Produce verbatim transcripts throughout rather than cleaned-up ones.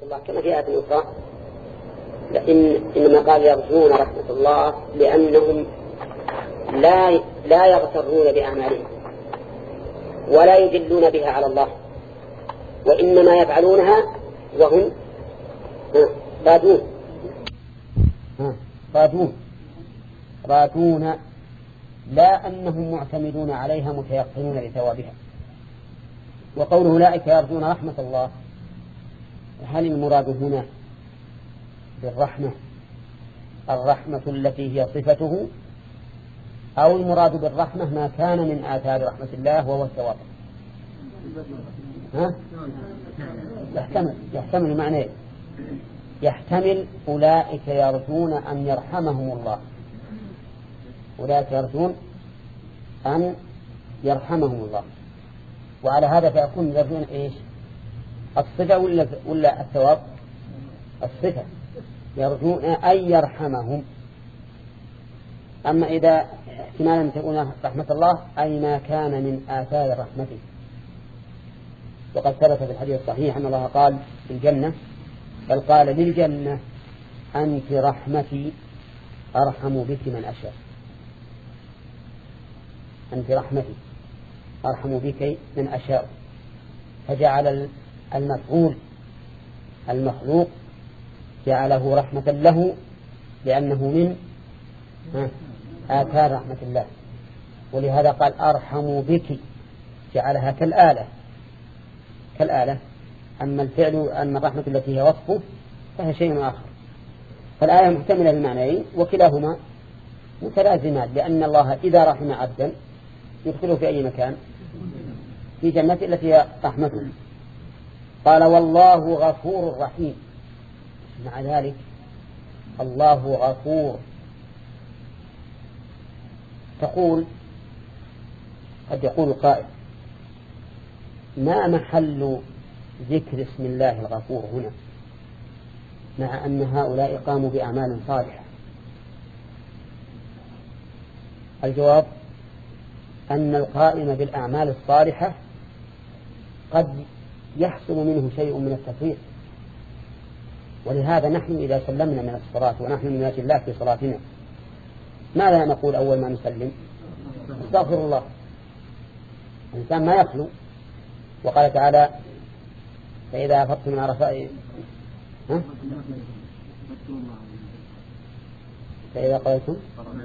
الله كما في آية أخرى إن إنما قال يرجون رحمة الله لأنهم لا لا يغترون بأعمالهم ولا يدلون بها على الله، وإنما يفعلونها وهم رادون رادون رادون لا أنهم معتمدون عليها متيقنون لثوابها. وقوله أولئك يرجون رحمة الله، هل المراد هنا بالرحمة الرحمة التي هي صفته، أو المراد بالرحمة ما كان من آثار رحمة الله وهو الثواب؟ ها؟ يحتمل يحتمل معنى يحتمل أولئك يرجون أن يرحمهم الله، أولئك يرجون أن يرحمهم الله، وعلى هذا فيكون يرجون إيش؟ الصفة ولا ولا الثواب؟ الصفة، يرجون أن يرحمهم. أما إذا احتمالا تكون رحمة الله أي ما كان من آثار رحمته، وقد ثبت في الحديث الصحيح أن الله قال في الجنة، بل قال للجنة أنت رحمتي أرحم بك من أشاء، أنت رحمتي أرحم بك من أشاء، فجعل المفعول المخلوق جعله رحمة له لأنه من آثار رحمة الله، ولهذا قال أرحم بك، جعلها كالآلة كالآلة. أما الفعل أما الرحمة التي هي وصفه فهي شيء آخر. فالآية محتملة للمعنيين وكلاهما متلازمان، لأن الله إذا رحم عبدا يدخله في أي مكان؟ في جنة التي هي رحمته. قال والله غفور رحيم، مع ذلك الله غفور. تقول قد يقول قائل ما محل ذكر اسم الله الغفور هنا مع أن هؤلاء قاموا بأعمال صالحة؟ الجواب أن القائم بالأعمال الصالحة قد يحصل منه شيء من التفريط، ولهذا نحن إذا سلمنا من الصلاة ونحن نناجي الله في صلاتنا ماذا نقول أول ما نسلم؟ استغفر الله. الإنسان ما يخلو، وقال تعالى فإذا أفضتم من عرفات ها؟ فإذا قلتم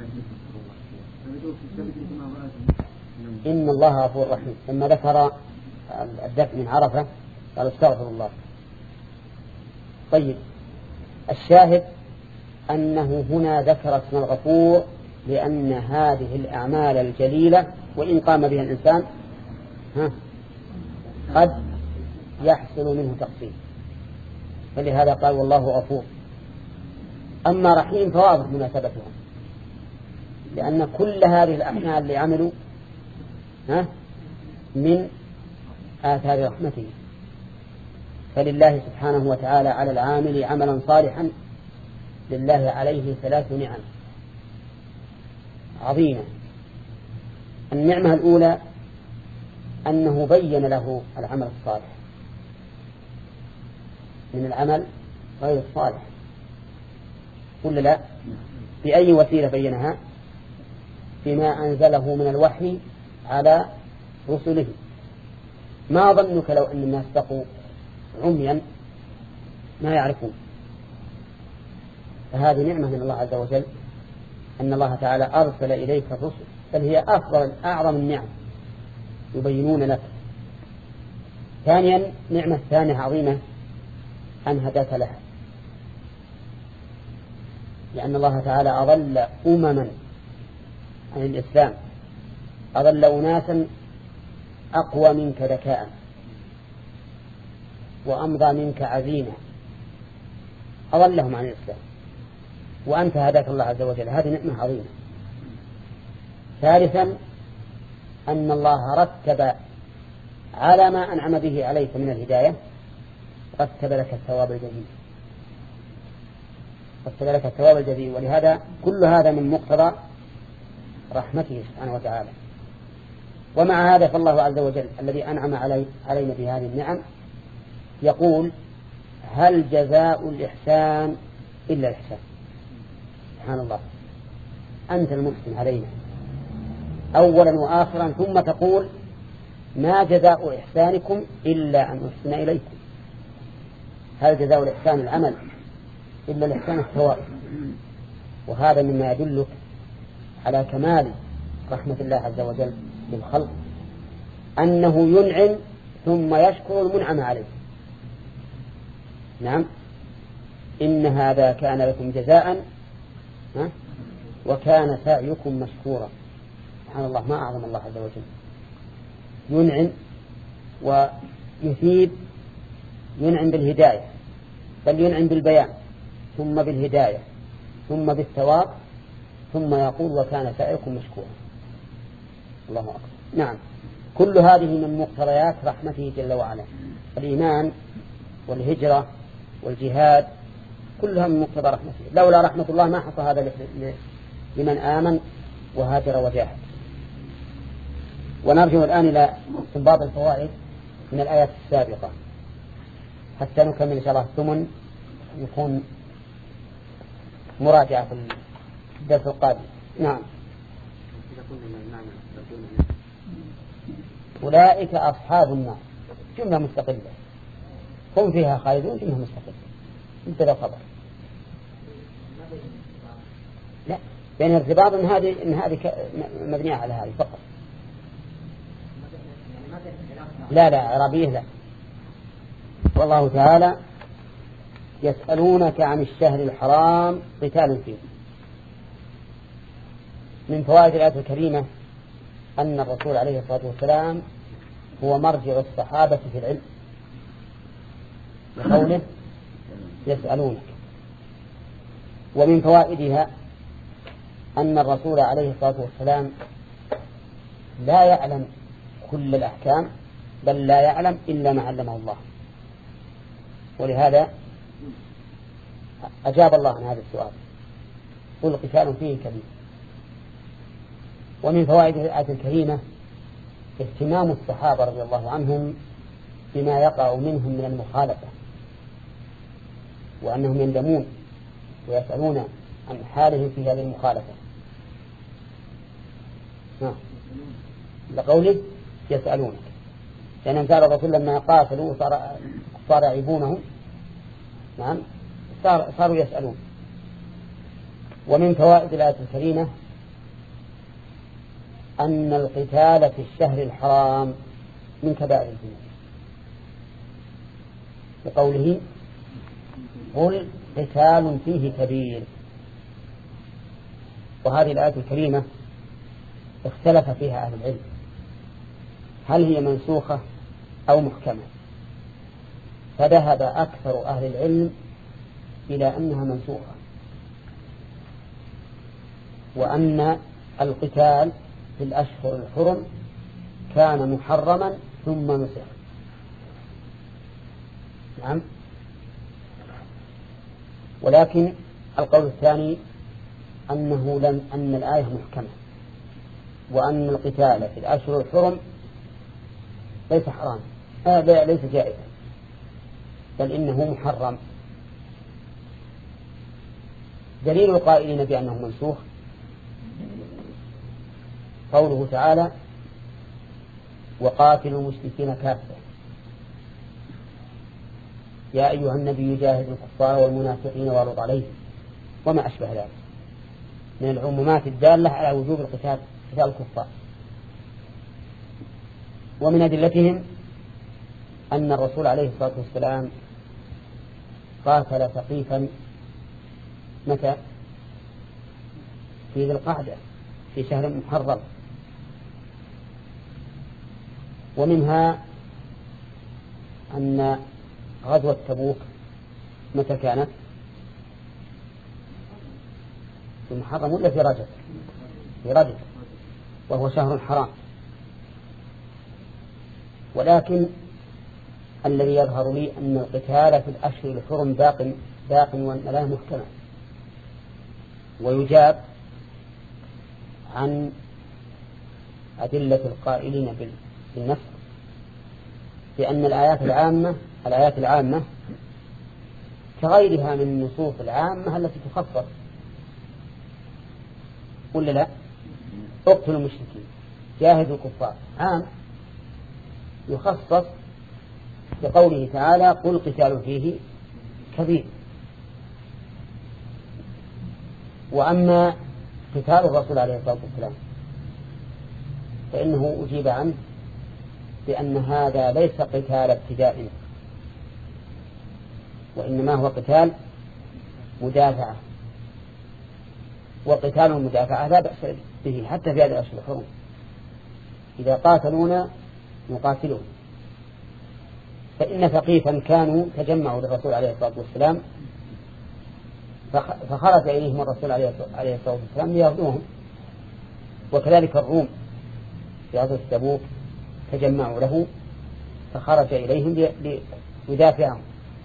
إن الله غفور رحيم، ثم ذكر الدفع من عرفة قال استغفر الله. طيب، الشاهد أنه هنا ذكر اسم الغفور لأن هذه الأعمال الجليلة وإن قام بها الإنسان ها قد يحصل منه تقصير، فلهذا قال والله غفور. أما رحيم فواضح مناسبتها، لأن كل هذه الأعمال اللي عملوا ها من آثار رحمته، فلله سبحانه وتعالى على العامل عملا صالحا لله عليه ثلاث نعم عظيمة. النعمة الأولى أنه بين له العمل الصالح من العمل غير الصالح، ولا لا؟ بأي وسيلة بينها؟ بما أنزله من الوحي على رسله. ما ظنك لو أن الناس بقوا عميا ما يعرفون؟ فهذه نعمة من الله عز وجل، أن الله تعالى أرسل إليك الرسل، بل هي أفضل أعظم النعم يبينون لك. ثانيا، نعمة ثانية عظيمة أن هداك لها، لأن الله تعالى أضل أمما عن الإسلام، أضل أناسا أقوى منك ذكاء وأمضى منك عزيمة، أضلهم عن الإسلام، وأنت هداك الله عز وجل، هذه نعمة عظيمة. ثالثا، أن الله رتب على ما أنعم به عليك من الهداية رتب لك الثواب الجزيل، رتب لك الثواب الجزيل، ولهذا كل هذا من مقتضى رحمته سبحانه وتعالى. ومع هذا فالله عز وجل الذي أنعم علي علينا بهذه النعم يقول هل جزاء الإحسان إلا الإحسان؟ سبحان الله، أنت المحسن علينا أولا وآخرا، ثم تقول ما جزاء إحسانكم إلا أن أحسن إليكم. هل جزاء الإحسان العمل إلا الإحسان الثواب؟ وهذا مما يدلك على كمال رحمة الله عز وجل بالخلق، أنه ينعم ثم يشكر المنعم عليه. نعم، إن هذا كان لكم جزاء وكان سعيكم مشكورا. سبحان الله، ما أعظم الله عز وجل، ينعم ويثيب، ينعم بالهداية، بل ينعم بالبيان ثم بالهداية ثم بالثواب، ثم يقول وكان سعيكم مشكورا. الله أكبر. نعم، كل هذه من مقتضيات رحمته جل وعلا. الإيمان والهجرة والجهاد كلها من مقتضى رحمته، لولا رحمة الله ما حصل هذا لمن آمن وهاجر وجاهد. ونرجع الآن إلى استنباط الفوائد من الآيات السابقة حتى نكمل إن شاء الله الثمن، يكون مراجعة في الدرس القادم. نعم. أولئك أصحاب النار، جملة مستقلة، هم فيها خالدون، جملة مستقلة مبتدأ خبر. لا، بين ارتباط إن هذه إن هذه مبنية على هذه فقط. لا لا عربية لا. والله تعالى يسألونك عن الشهر الحرام قتال فيه. من فوائد الآية الكريمة أن الرسول عليه الصلاة والسلام هو مرجع الصحابة في العلم، بقوله يسألونك. ومن فوائدها أن الرسول عليه الصلاة والسلام لا يعلم كل الأحكام، بل لا يعلم إلا ما علمه الله، ولهذا أجاب الله عن هذا السؤال، قل قتال فيه كبير. ومن فوائد الآية الكريمة اهتمام الصحابة رضي الله عنهم بما يقع منهم من المخالفة، وأنهم يندمون ويسألون عن حالهم في هذه المخالفة. نعم، لقوله يسألونك، لأنهم سأل الرسول لما قاتلوا وصار صار يعيبونهم. نعم، صار صاروا يسألون. ومن فوائد الآية الكريمة أن القتال في الشهر الحرام من كبائر الذنوب، بقوله قل قتال فيه كبير. وهذه الآية الكريمة اختلف فيها أهل العلم، هل هي منسوخة أو محكمة؟ فذهب أكثر أهل العلم إلى أنها منسوخة، وأن القتال في الأشهر الحرم كان محرما ثم نسخ. نعم. ولكن القول الثاني أنه لم أن الآية محكمة، وأن القتال في الأشهر الحرم ليس حرام، آه ليس جائزا، بل إنه محرم. دليل القائلين بأنه منسوخ قوله تعالى وقاتلوا المشركين كافة يا أيها النبي جاهد الكفار والمنافقين واغلظ عليهم، وما أشبه ذلك من العمومات الدالة على وجوب القتال قتال الكفار. ومن أدلتهم أن الرسول عليه الصلاة والسلام قاتل ثقيفا متى؟ في ذي القعدة في شهر محرم. ومنها أن غزوة تبوك متى كانت؟ في محرم ولا في رجب؟ في رجب، وهو شهر حرام. ولكن الذي يظهر لي أن القتال في الأشهر الحرم باق باق وأن لا محكمة. ويجاب عن أدلة القائلين بالنص بأن الآيات العامة الآيات العامة كغيرها من النصوص العامة التي تخصص، ولا لا؟ اقتلوا المشركين جاهدوا الكفار عام، يخصص بقوله تعالى قل قتال فيه كبير. وأما قتال الرسول عليه الصلاة والسلام فإنه أجيب عنه بأن هذا ليس قتال ابتداء، وإنما هو قتال مدافعة، وقتال المدافعة لا بأس به حتى في هذه الأشهر الحرم، إذا قاتلونا نقاتلهم. فإن ثقيفا كانوا تجمعوا للرسول عليه الصلاة والسلام فخرج إليهم الرسول عليه الصلاة والسلام ليأخذوهم، وكذلك الروم في غزوة تبوك تجمعوا له فخرج إليهم ليدافعهم.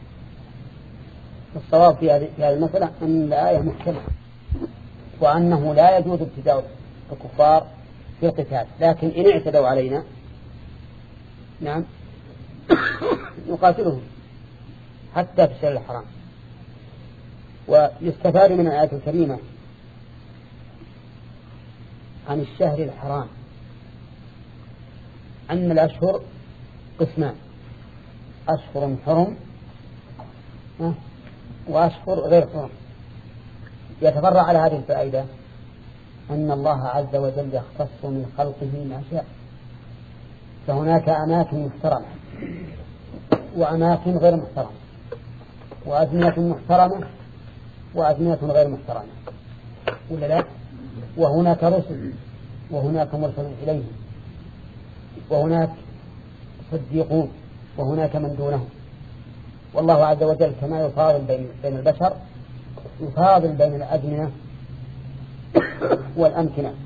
الصواب في هذه المسألة أن الآية محكمة، وأنه لا يجوز ابتداء الكفار في القتال، لكن إن اعتدوا علينا نعم نقاتلهم حتى في الشهر الحرام. ويستفاد من الآية الكريمة عن الشهر الحرام أن الأشهر قسمان: أشهر حرم وأشهر غير حرم. يتفرع على هذه الفائدة أن الله عز وجل يختص من خلقه ما شاء، فهناك أماكن محترمة وأماكن غير محترمة، وأزمنة محترمة وأزمنة غير محترمة، ولا لا؟ وهناك رسل وهناك مرسل إليهم، وهناك صديقون وهناك من دونهم. والله عز وجل كما يفاضل بين البشر يفاضل بين الأزمنة والأمكنة.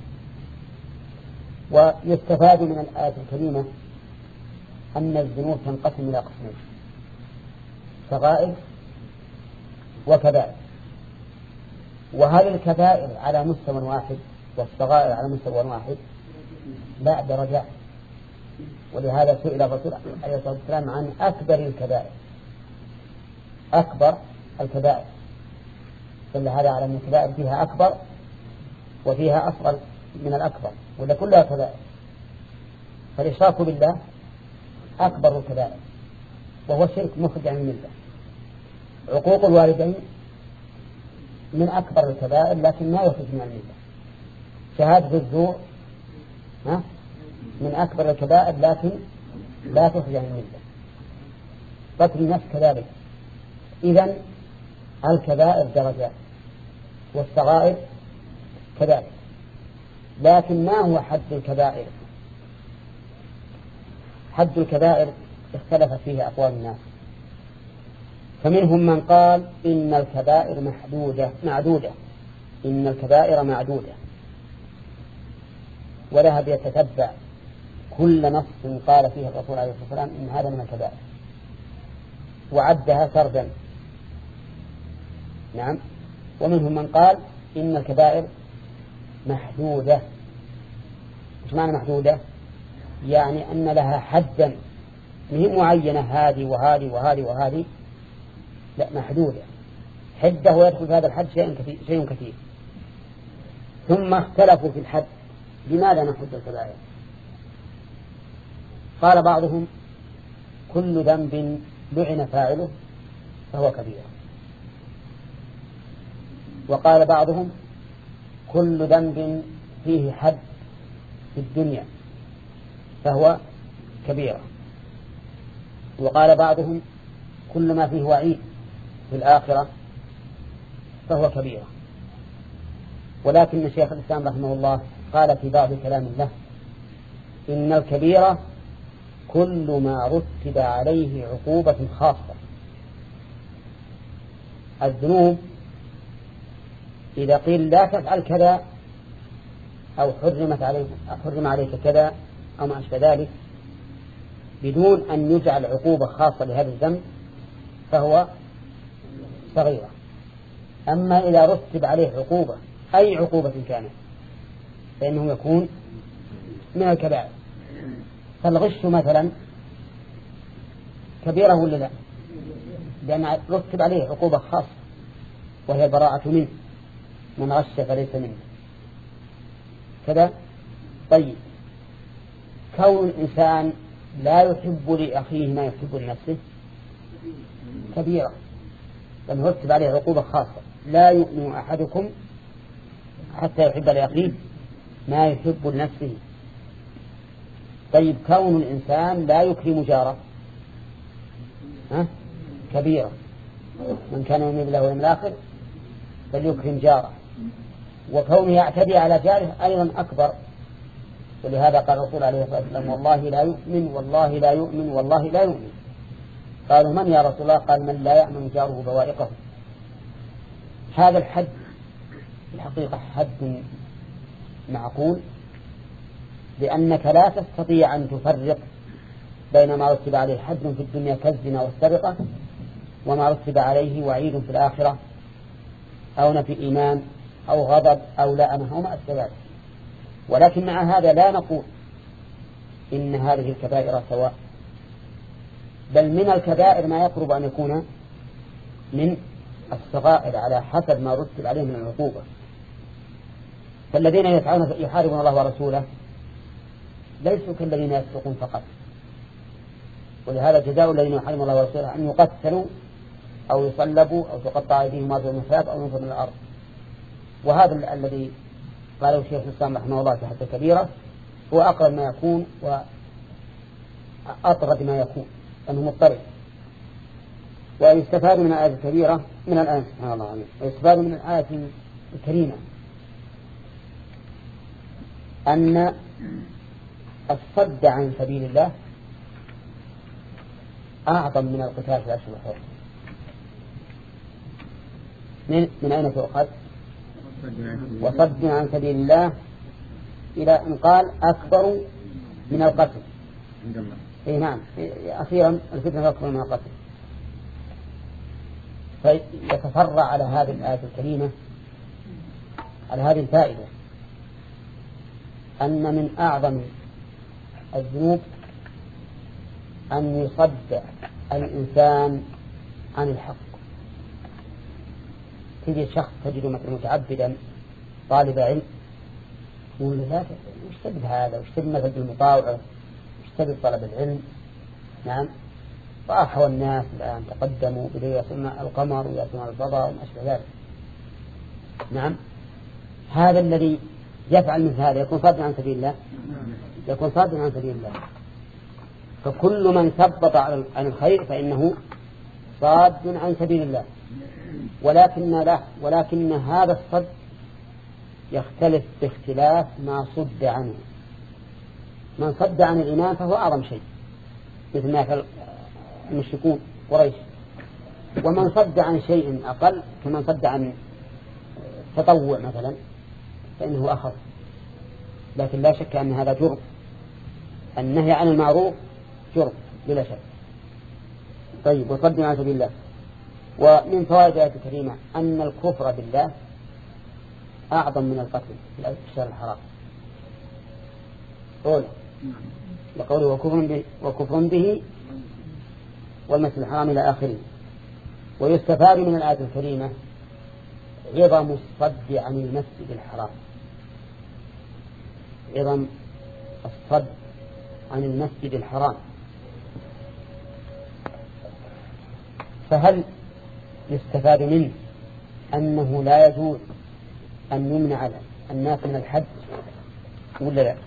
ويستفاد من الآية الكريمة أن الذنوب تنقسم إلى قسمين: صغائر وكبائر. وهل الكبائر على مستوى واحد والصغائر على مستوى واحد؟ لا، درجات. ولهذا سئل الرسول عليه الصلاة والسلام عن أكبر الكبائر، أكبر الكبائر، دل هذا على أن الكبائر فيها أكبر وفيها أصغر من الأكبر، ولا كلها كبائر. فالإشراك بالله أكبر الكبائر وهو شرك مخرج عن الملة. عقوق الوالدين من أكبر الكبائر لكن ما يخرج من الملة. شهادة الزور من أكبر الكبائر لكن لا تخرج عن الملة. قتل النفس كذلك. إذن الكبائر درجات والصغائر كذلك. لكن ما هو حد الكبائر؟ حد الكبائر اختلف فيه أقوال الناس، فمنهم من قال إن الكبائر محدودة معدودة إن الكبائر معدودة، وذهب يتتبع كل نص قال فيه الرسول عليه الصلاة والسلام إن هذا من الكبائر وعدها سردا. نعم. ومنهم من قال إن الكبائر محدودة. إيش معنى محدودة؟ يعني أن لها حدا، مهي معينة هذه وهذه وهذه وهذه، لا، محدودة حدة، ويدخل في هذا الحد شيء كثير, شيء كثير. ثم اختلفوا في الحد، لماذا نحد الكبائر؟ قال بعضهم كل ذنب لعن فاعله فهو كبير، وقال بعضهم كل ذنب فيه حد في الدنيا فهو كبيرة، وقال بعضهم كل ما فيه وعيد في الآخرة فهو كبيرة. ولكن شيخ الإسلام رحمه الله قال في بعض كلام له إن الكبيرة كل ما رتب عليه عقوبة خاصة. الذنوب إذا قيل لا تفعل كذا أو حرمت عليك حرم عليك كذا أو ما أشبه ذلك بدون أن يجعل عقوبة خاصة لهذا الذنب فهو صغيرة. أما إذا رتب عليه عقوبة أي عقوبة كانت فإنه يكون من الكبائر. فالغش مثلا كبيرة ولا لا؟ لأن رتب عليه عقوبة خاصة وهي البراءة منه، من غش فليس منه كذا. طيب كون الإنسان لا يحب لأخيه ما يحب لنفسه كبيرة، لأنه رتب عليه عقوبة خاصة، لا يؤمن أحدكم حتى يحب لأخيه ما يحب لنفسه. طيب كون الإنسان لا يكرم جاره ها كبيرة، من كان يؤمن بالله واليوم الآخر فليكرم جاره. وكونه يعتدي على جاره أيضا أكبر، ولهذا قال الرسول عليه الصلاة والسلام والله لا يؤمن والله لا يؤمن والله لا يؤمن. قالوا من يا رسول الله؟ قال من لا يأمن جاره بوائقه. هذا الحد الحقيقة حد معقول، لأنك لا تستطيع أن تفرق بين ما رتب عليه حد في الدنيا كالزنا والسرقة وما رتب عليه وعيد في الآخرة أو نفي إيمان أو غضب أو لعنة أو ما أشبه ذلك. ولكن مع هذا لا نقول إن هذه الكبائر سواء، بل من الكبائر ما يقرب أن يكون من الصغائر على حسب ما رتب عليه من العقوبة. فالذين يسعون يحاربون الله ورسوله ليسوا كالذين يسرقون فقط، ولهذا جزاء الذين يحاربون الله ورسوله أن يقتلوا أو يصلبوا أو تقطع أيديهم وارجلهم من خلاف أو ينفوا من الأرض. وهذا الذي قاله الشيخ الإسلام رحمه الله تحت الكبيرة هو أقرب ما يكون وأطرد ما يكون، أنه مضطرد. ويستفاد من الآية الكبيرة من الآية سبحان الله عليه ويستفاد من الآية الكريمة أن الصد عن سبيل الله أعظم من القتال في الأشهر الحرم. من, من أين تؤخذ؟ وصد عن سبيل الله إلى أن قال أكبر من القتل. إيه نعم، أخيرا الفتنة أكبر من القتل. فيتفرع على هذه الآية الكريمة على هذه الفائدة أن من أعظم الذنوب أن يصد الإنسان عن الحق. تجد شخص تجده مثلا متعبدا طالب علم يقول لا وش تبي هذا، وش تبي مثل بالمطاوعة، وش تبي طلب العلم. نعم، وأحوى الناس الآن تقدموا بدأوا يصلون القمر ويصلون الفضاء وما أشبه ذلك. نعم، هذا الذي يفعل مثل هذا يكون صادا عن سبيل الله، يكون صادا عن سبيل الله. فكل من ثبط عن الخير فإنه صاد عن سبيل الله. ولكن لا ولكن هذا الصد يختلف باختلاف ما صد عنه. من صد عن الإيمان فهو أعظم شيء مثل ما المشركون قريش، ومن صد عن شيء أقل كمن صد عن تطوع مثلا فإنه أخف. لكن لا شك أن هذا جرم، النهي عن المعروف جرم بلا شك. طيب، وصد عن سبيل الله. ومن فوائد الآية الكريمة أن الكفر بالله أعظم من القتل في الشهر الحرام. قول لقوله وكفر به, وكفر به والمسجد الحرام إلى آخره. ويستفاد من الآية الكريمة عظم الصد عن المسجد الحرام، عظم الصد عن المسجد الحرام. فهل يستفاد منه أنه لا يجوز أن يمنع الناس من الحج ولا لا؟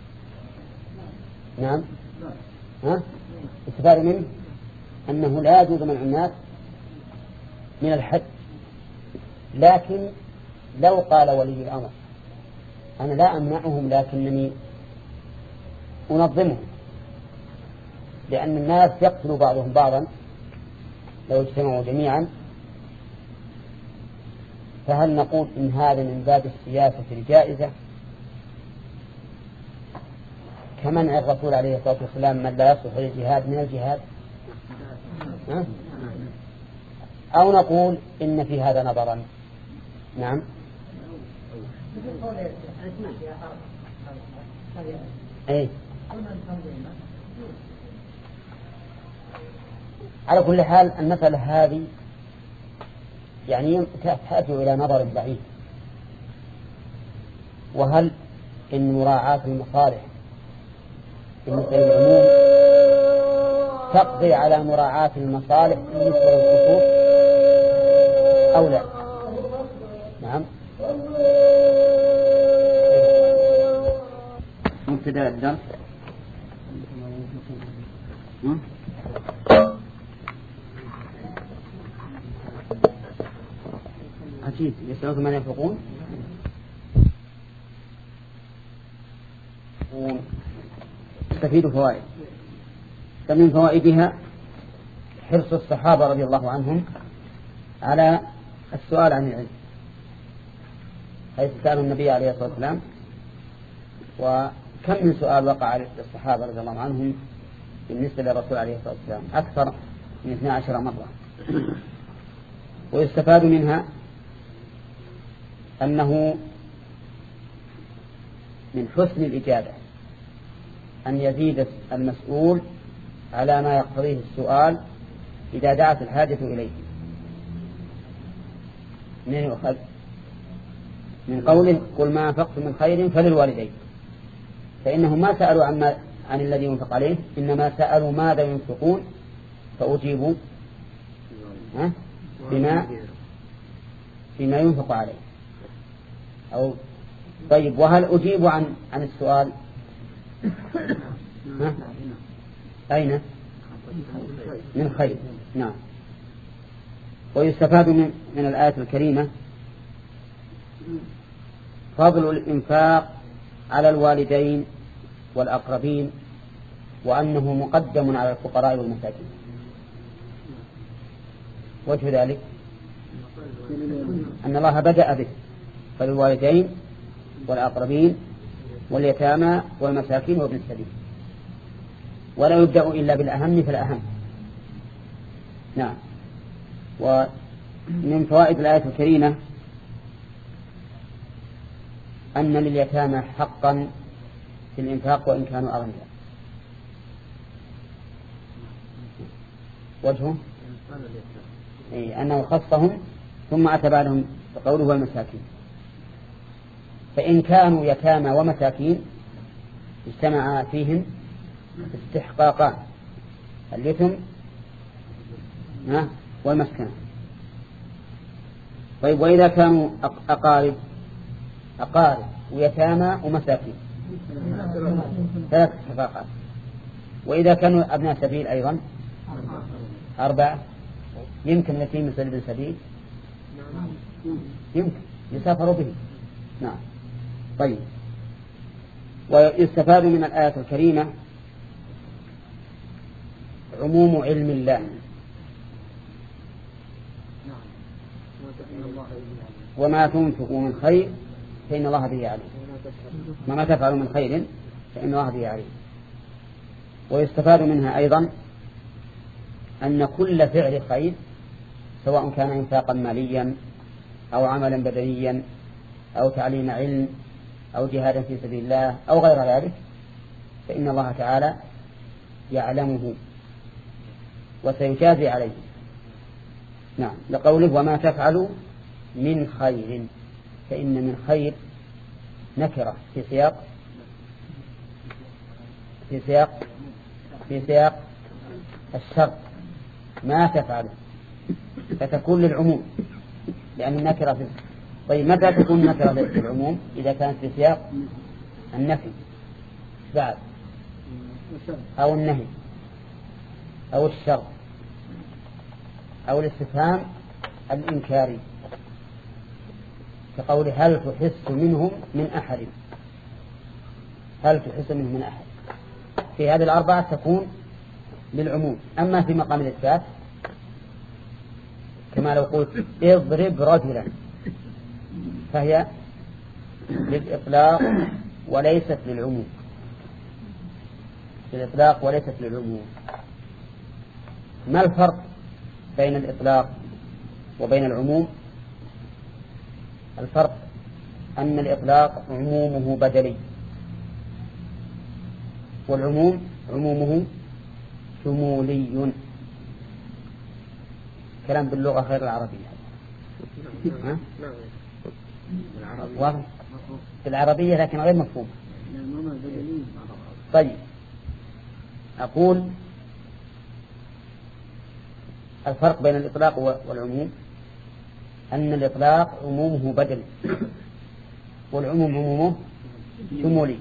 نعم، ها؟ يستفاد منه أنه لا يجوز منع الناس من الحج، لكن لو قال ولي الأمر أنا لا أمنعهم لكنني أنظمهم، لأن الناس يقتل بعضهم بعضا لو اجتمعوا جميعا، فهل نقول إن هذا من باب السياسة الجائزة كمنع الرسول عليه الصلاة والسلام من لا يصلح للجهاد من الجهاد؟ أه؟ أو نقول إن في هذا نظرا؟ نعم، أي على كل حال المسألة هذه يعني تحتاج إلى نظر بعيد. وهل إن مراعاة المصالح بالنسبة للعموم تقضي على مراعاة المصالح بالنسبة للخصوص أو لا؟ نعم. مبتدأ الدرس. عجيب، يسألون من ينفقون. تستفيد فوائد. فمن فوائدها حرص الصحابة رضي الله عنهم على السؤال عن العلم، حيث سألوا النبي عليه الصلاة والسلام، وكم من سؤال وقع للصحابة رضي الله عنهم بالنسبة للرسول عليه الصلاة والسلام، أكثر من اثني عشر مرة. ويستفاد منها أنه من حسن الإجابة أن يزيد المسؤول على ما يقتضيه السؤال إذا دعت الحاجة إليه. من يؤخذ من قوله قل ما أنفقت من خير فللوالدين، فإنهم ما سألوا عن, ما عن الذي ينفق عليه، إنما سألوا ماذا ينفقون فأجيبوا بما بما ينفق عليه. أو طيب، وهل أجيب عن عن السؤال؟ ها؟ أين؟ من خير. نعم. ويستفاد من, من الآية الكريمة فضل الإنفاق على الوالدين والأقربين، وأنه مقدم على الفقراء والمساكين. وجه ذلك أن الله بدأ به، فللوالدين والأقربين واليتامى والمساكين وابن السبيل، ولا يبدأ إلا بالأهم فالأهم. نعم. ومن فوائد الآية الكريمة أن لليتامى حقا في الإنفاق وإن كانوا أغنياء. وجهه أي أنه خصهم ثم أتى بعدهم بقوله والمساكين، فإن كانوا يتامى ومساكين اجتمع فيهم استحقاقان، اليتم والمسكنة. طيب، وإذا كانوا أقارب أقارب ويتامى ومساكين ثلاث استحقاقات. وإذا كانوا أبناء سبيل أيضا أربعة. يمكن اليتيم مثل ابن سبيل، يمكن يسافر به. نعم. طيب، ويستفاد من الآية الكريمة عموم علم الله، وما تنفقوا من خير فإن الله به عليم، وما تفعلوا من خير فإن الله به عليم. ويستفاد منها أيضا أن كل فعل خير سواء كان إنفاقا ماليا أو عملا بدنيا أو تعليم علم أو جهادا في سبيل الله أو غير ذلك، فإن الله تعالى يعلمه وسيجازي عليه. نعم، لقوله وما تفعلوا من خير، فإن من خير نكرة في سياق في سياق في سياق الشر، ما تفعلوا فتكون للعموم لأن النكرة في. طيب، متى تكون النكرة في العموم؟ إذا كانت في سياق النفي بعد أو النهي أو الشر أو الاستفهام الإنكاري، كقول هل تحس منهم من أحد، هل تحس منهم من أحد. في هذه الأربعة تكون للعموم. أما في مقام الإثبات كما لو قلت اضرب رجلا، فهي للإطلاق وليست للعموم، للإطلاق وليست للعموم. ما الفرق بين الإطلاق وبين العموم؟ الفرق أن الإطلاق عمومه بدلي، والعموم عمومه شمولي. كلام باللغة غير العربية. ها؟ واضح بالعربية لكن غير مفهوم. طيب أقول الفرق بين الإطلاق والعموم أن الإطلاق عمومه بدل والعموم عمومه شمولي.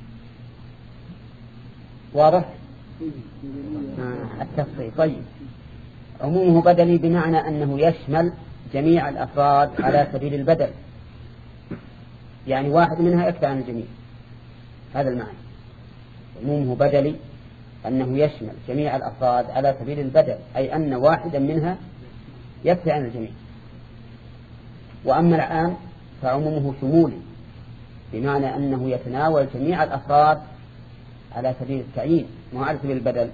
واضح؟ آه التفصيل. طيب عمومه بدلي بمعنى أنه يشمل جميع الأفراد على سبيل البدل، يعني واحد منها يكفي عن الجميع، هذا المعنى. عمومه بدلي أنه يشمل جميع الأفراد على سبيل البدل، أي أن واحدا منها يكفي عن الجميع. وأما العام فعمومه شمولي بمعنى أنه يتناول جميع الأفراد على سبيل التعيين مو على سبيل البدل.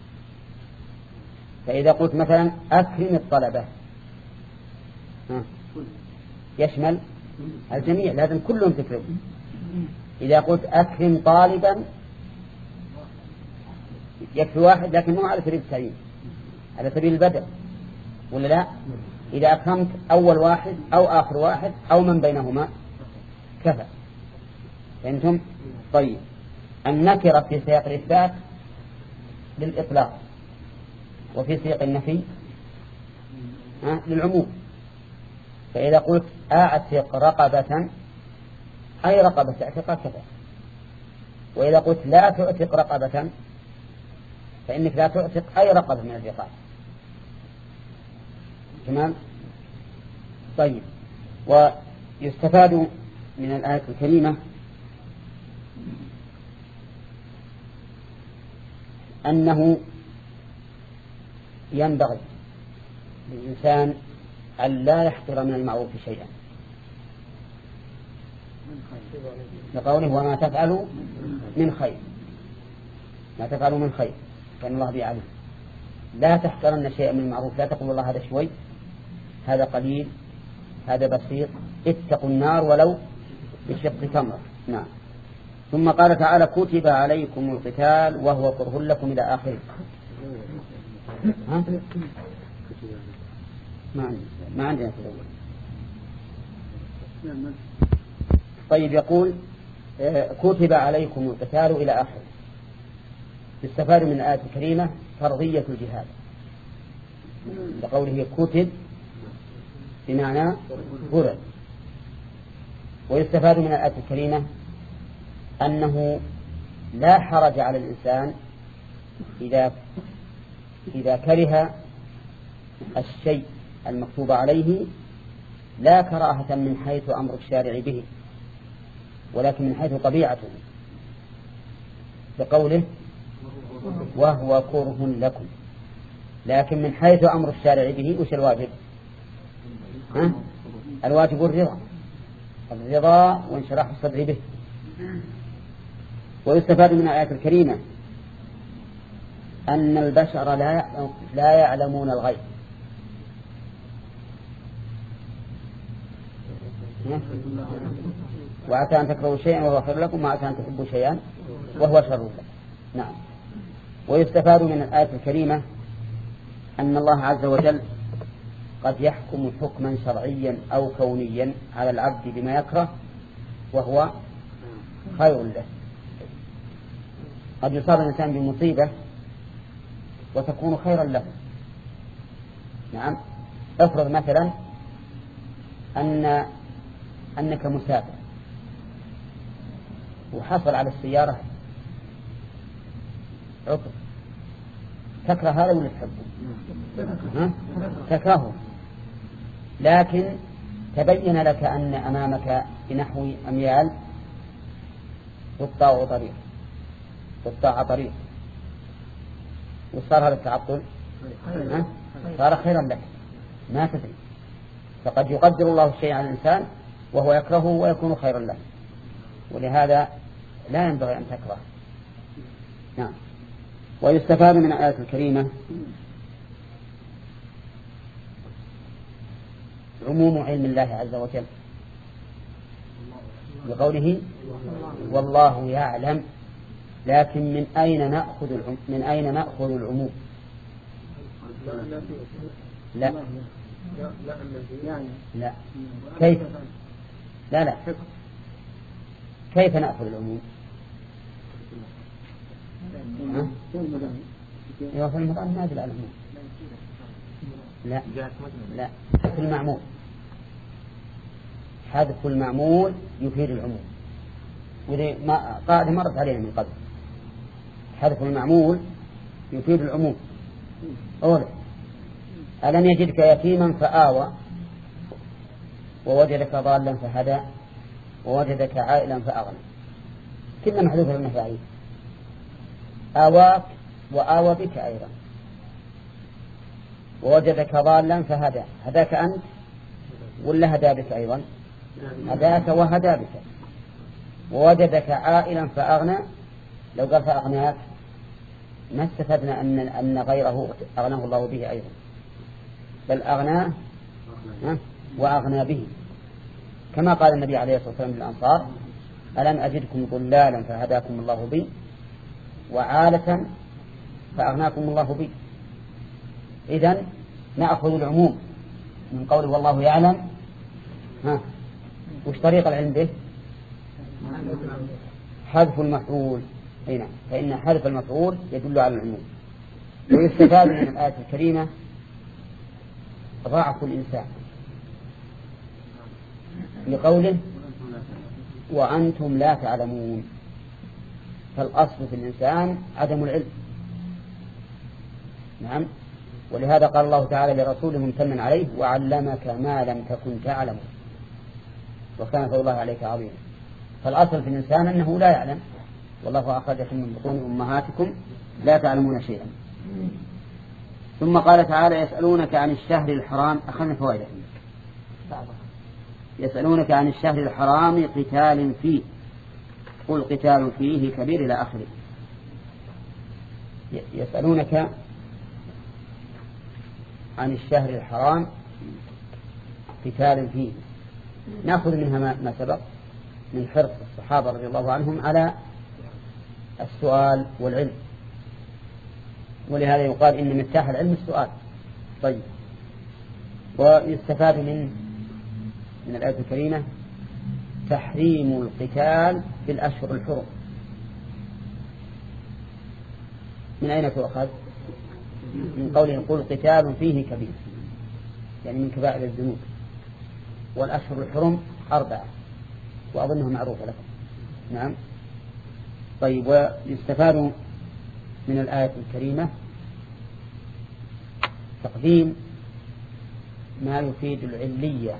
فإذا قلت مثلا أكرم الطلبة يشمل الجميع، لازم كلهم تكرم. إذا قلت أكرم طالبا يكفي واحد لكن مو على سبيل التعيين، على سبيل البدل، ولا لا؟ إذا أكرمت أول واحد أو آخر واحد أو من بينهما كفى. فهمتم؟ طيب النكرة في سياق الإثبات للإطلاق، وفي سياق النفي للعموم. فإذا قلت أعتق رقبة أي رقبة تعتق كفى. وإذا قلت لا تعتق رقبة فإنك لا تعتق أي رقبة من الرقاب. تمام؟ طيب ويستفاد من الآية الكريمة أنه ينبغي للإنسان أن لا يحقر من المعروف شيئا، لقوله وما تفعلوا من خير، ما تفعلوا من خير فإن الله به عليم. لا تحقرن شيئا من المعروف، لا تقول الله هذا شوي، هذا قليل، هذا بسيط، اتقوا النار ولو بشق تمرة. نعم. ثم قال تعالى كتب عليكم القتال وهو كره لكم إلى آخره. ها؟ ما عندنا ما عندنا في الأول. طيب يقول كتب عليكم القتال إلى آخره. يستفاد من الآية الكريمة فرضية الجهاد، لقوله كتب بمعنى فرض. ويستفاد من الآية الكريمة أنه لا حرج على الإنسان إذا إذا كره الشيء المكتوب عليه، لا كراهة من حيث أمر الشارع به، ولكن من حيث طبيعته، بقوله وهو كره لكم. لكن من حيث أمر الشارع به وش الواجب؟ ها؟ الواجب الرضا، الرضا وانشراح الصدر به. ويستفاد من الآية الكريمة أن البشر لا لا يعلمون الغيب، وعسى أن تكرهوا شيئا وهو خير لكم وعسى أن تحبوا شيئا وهو شر لكم. نعم. ويستفاد من الآية الكريمة أن الله عز وجل قد يحكم حكما شرعيا أو كونيا على العبد بما يكره وهو خير له. قد يصاب الإنسان بمصيبة وتكون خيرا له. نعم. افرض مثلا أن أنك مسافر وحصل على السيارة عطر، تكره هذا ولا تحبه؟ تكرهه، لكن تبين لك أن أمامك بنحو أميال قطاع طريق قطاع طريق وصار هذا التعطل صار خيرا لك، ما تدري. فقد يقدر الله الشيء على الإنسان وهو يكرهه ويكون خيرا له، ولهذا لا ينبغي أن تكره. نعم. ويستفاد من الآية الكريمة عموم علم الله عز وجل بقوله والله يعلم، لكن من أين نأخذ العموم؟ من أين نأخذ العموم؟ لا لا يعني لا كيف لا لا كيف نأخذ العموم؟ ها؟ في المقام ما يدل على العموم. لا لا حذف المعمول حذف المعمول يفيد العموم، وذي ما قاعدة مرت علينا من قبل. حذف المعمول يفيد العموم. أولا ألم يجدك يتيما فآوى ووجدك ضالا فهدى ووجدك عائلا فأغنى، كلها محذوفة المفاعيل. آواك وآوى بك أيضا، ووجدك ضالا فهدى، هداك أنت ولا هدى بك أيضا؟ هداك وهدى بك. ووجدك عائلا فأغنى، لو قال فأغناك ما استفدنا أن أن غيره أغناه الله به أيضا، بل أغناه وأغنى به، كما قال النبي عليه الصلاة والسلام للأنصار: ألم أجدكم ضلالا فهداكم الله بي وعالة فأغناكم الله بي. إذن نأخذ العموم من قوله والله يعلم. ها وش طريق العلم به؟ حذف المفعول. هنا فإن حذف المفعول يدل على العموم. ويستفاد من الآية الكريمة ضعف الإنسان لقوله وأنتم لا تعلمون، فالأصل في الإنسان عدم العلم. نعم، ولهذا قال الله تعالى لرسوله ممتنا عليه: وعلمك ما لم تكن تعلم وكان فضل الله عليك عظيما. فالأصل في الإنسان أنه لا يعلم، والله أخرجكم من بطون أمهاتكم لا تعلمون شيئا. ثم قال تعالى: يسألونك عن الشهر الحرام. أخذنا فوائد. يسألونك عن الشهر الحرام قتال فيه قل قتال فيه كبير إلى آخره. يسألونك عن الشهر الحرام قتال فيه، نأخذ منها ما سبق من حرص الصحابة رضي الله عنهم على السؤال والعلم، ولهذا يقال إن مفتاح العلم السؤال. طيب، ويستفاد من من الآية الكريمة تحريم القتال في الأشهر الحرم. من أين تؤخذ؟ من قوله قل قتال فيه كبير، يعني من كبائر الذنوب. والأشهر الحرم أربعة وأظنها معروفة لكم. نعم. طيب، ويستفاد من الآية الكريمة تقديم ما يفيد العلية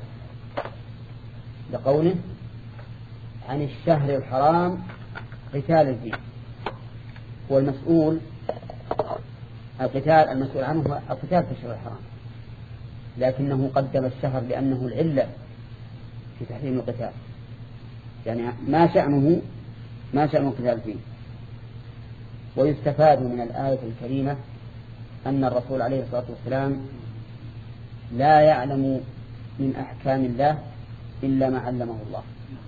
لقوله عن الشهر الحرام قتال فيه. هو المسؤول القتال المسؤول عنه هو القتال في الشهر الحرام، لكنه قدم الشهر لأنه العلة في تحريم القتال، يعني ما شأنه ما شأن القتال فيه. ويستفاد من الآية الكريمة أن الرسول عليه الصلاة والسلام لا يعلم من أحكام الله إلا ما علمه الله.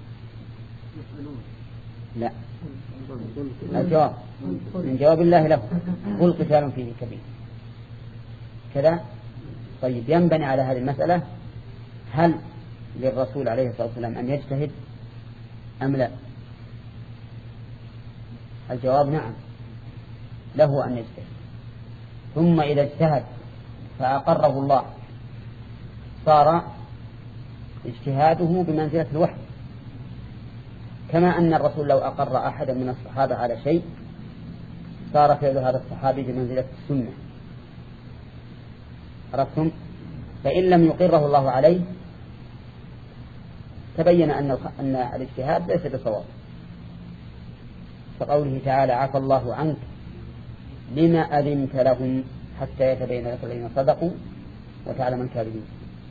لا، الجواب من جواب الله له: قل قتال فيه كبير كذا. طيب، ينبني على هذه المسألة: هل للرسول عليه الصلاة والسلام أن يجتهد أم لا؟ الجواب نعم، له أن يجتهد. ثم إذا اجتهد فأقره الله صار اجتهاده بمنزلة الوحي، كما أن الرسول لو أقر أحدا من الصحابة على شيء صار فعل هذا الصحابي بمنزلة السنة. عرفتم؟ فإن لم يقره الله عليه تبين أن أن الاجتهاد ليس بصواب. فقوله تعالى: عفى الله عنك لما أذنت لهم حتى يتبين لك الذين صدقوا وتعلم الكاذبين.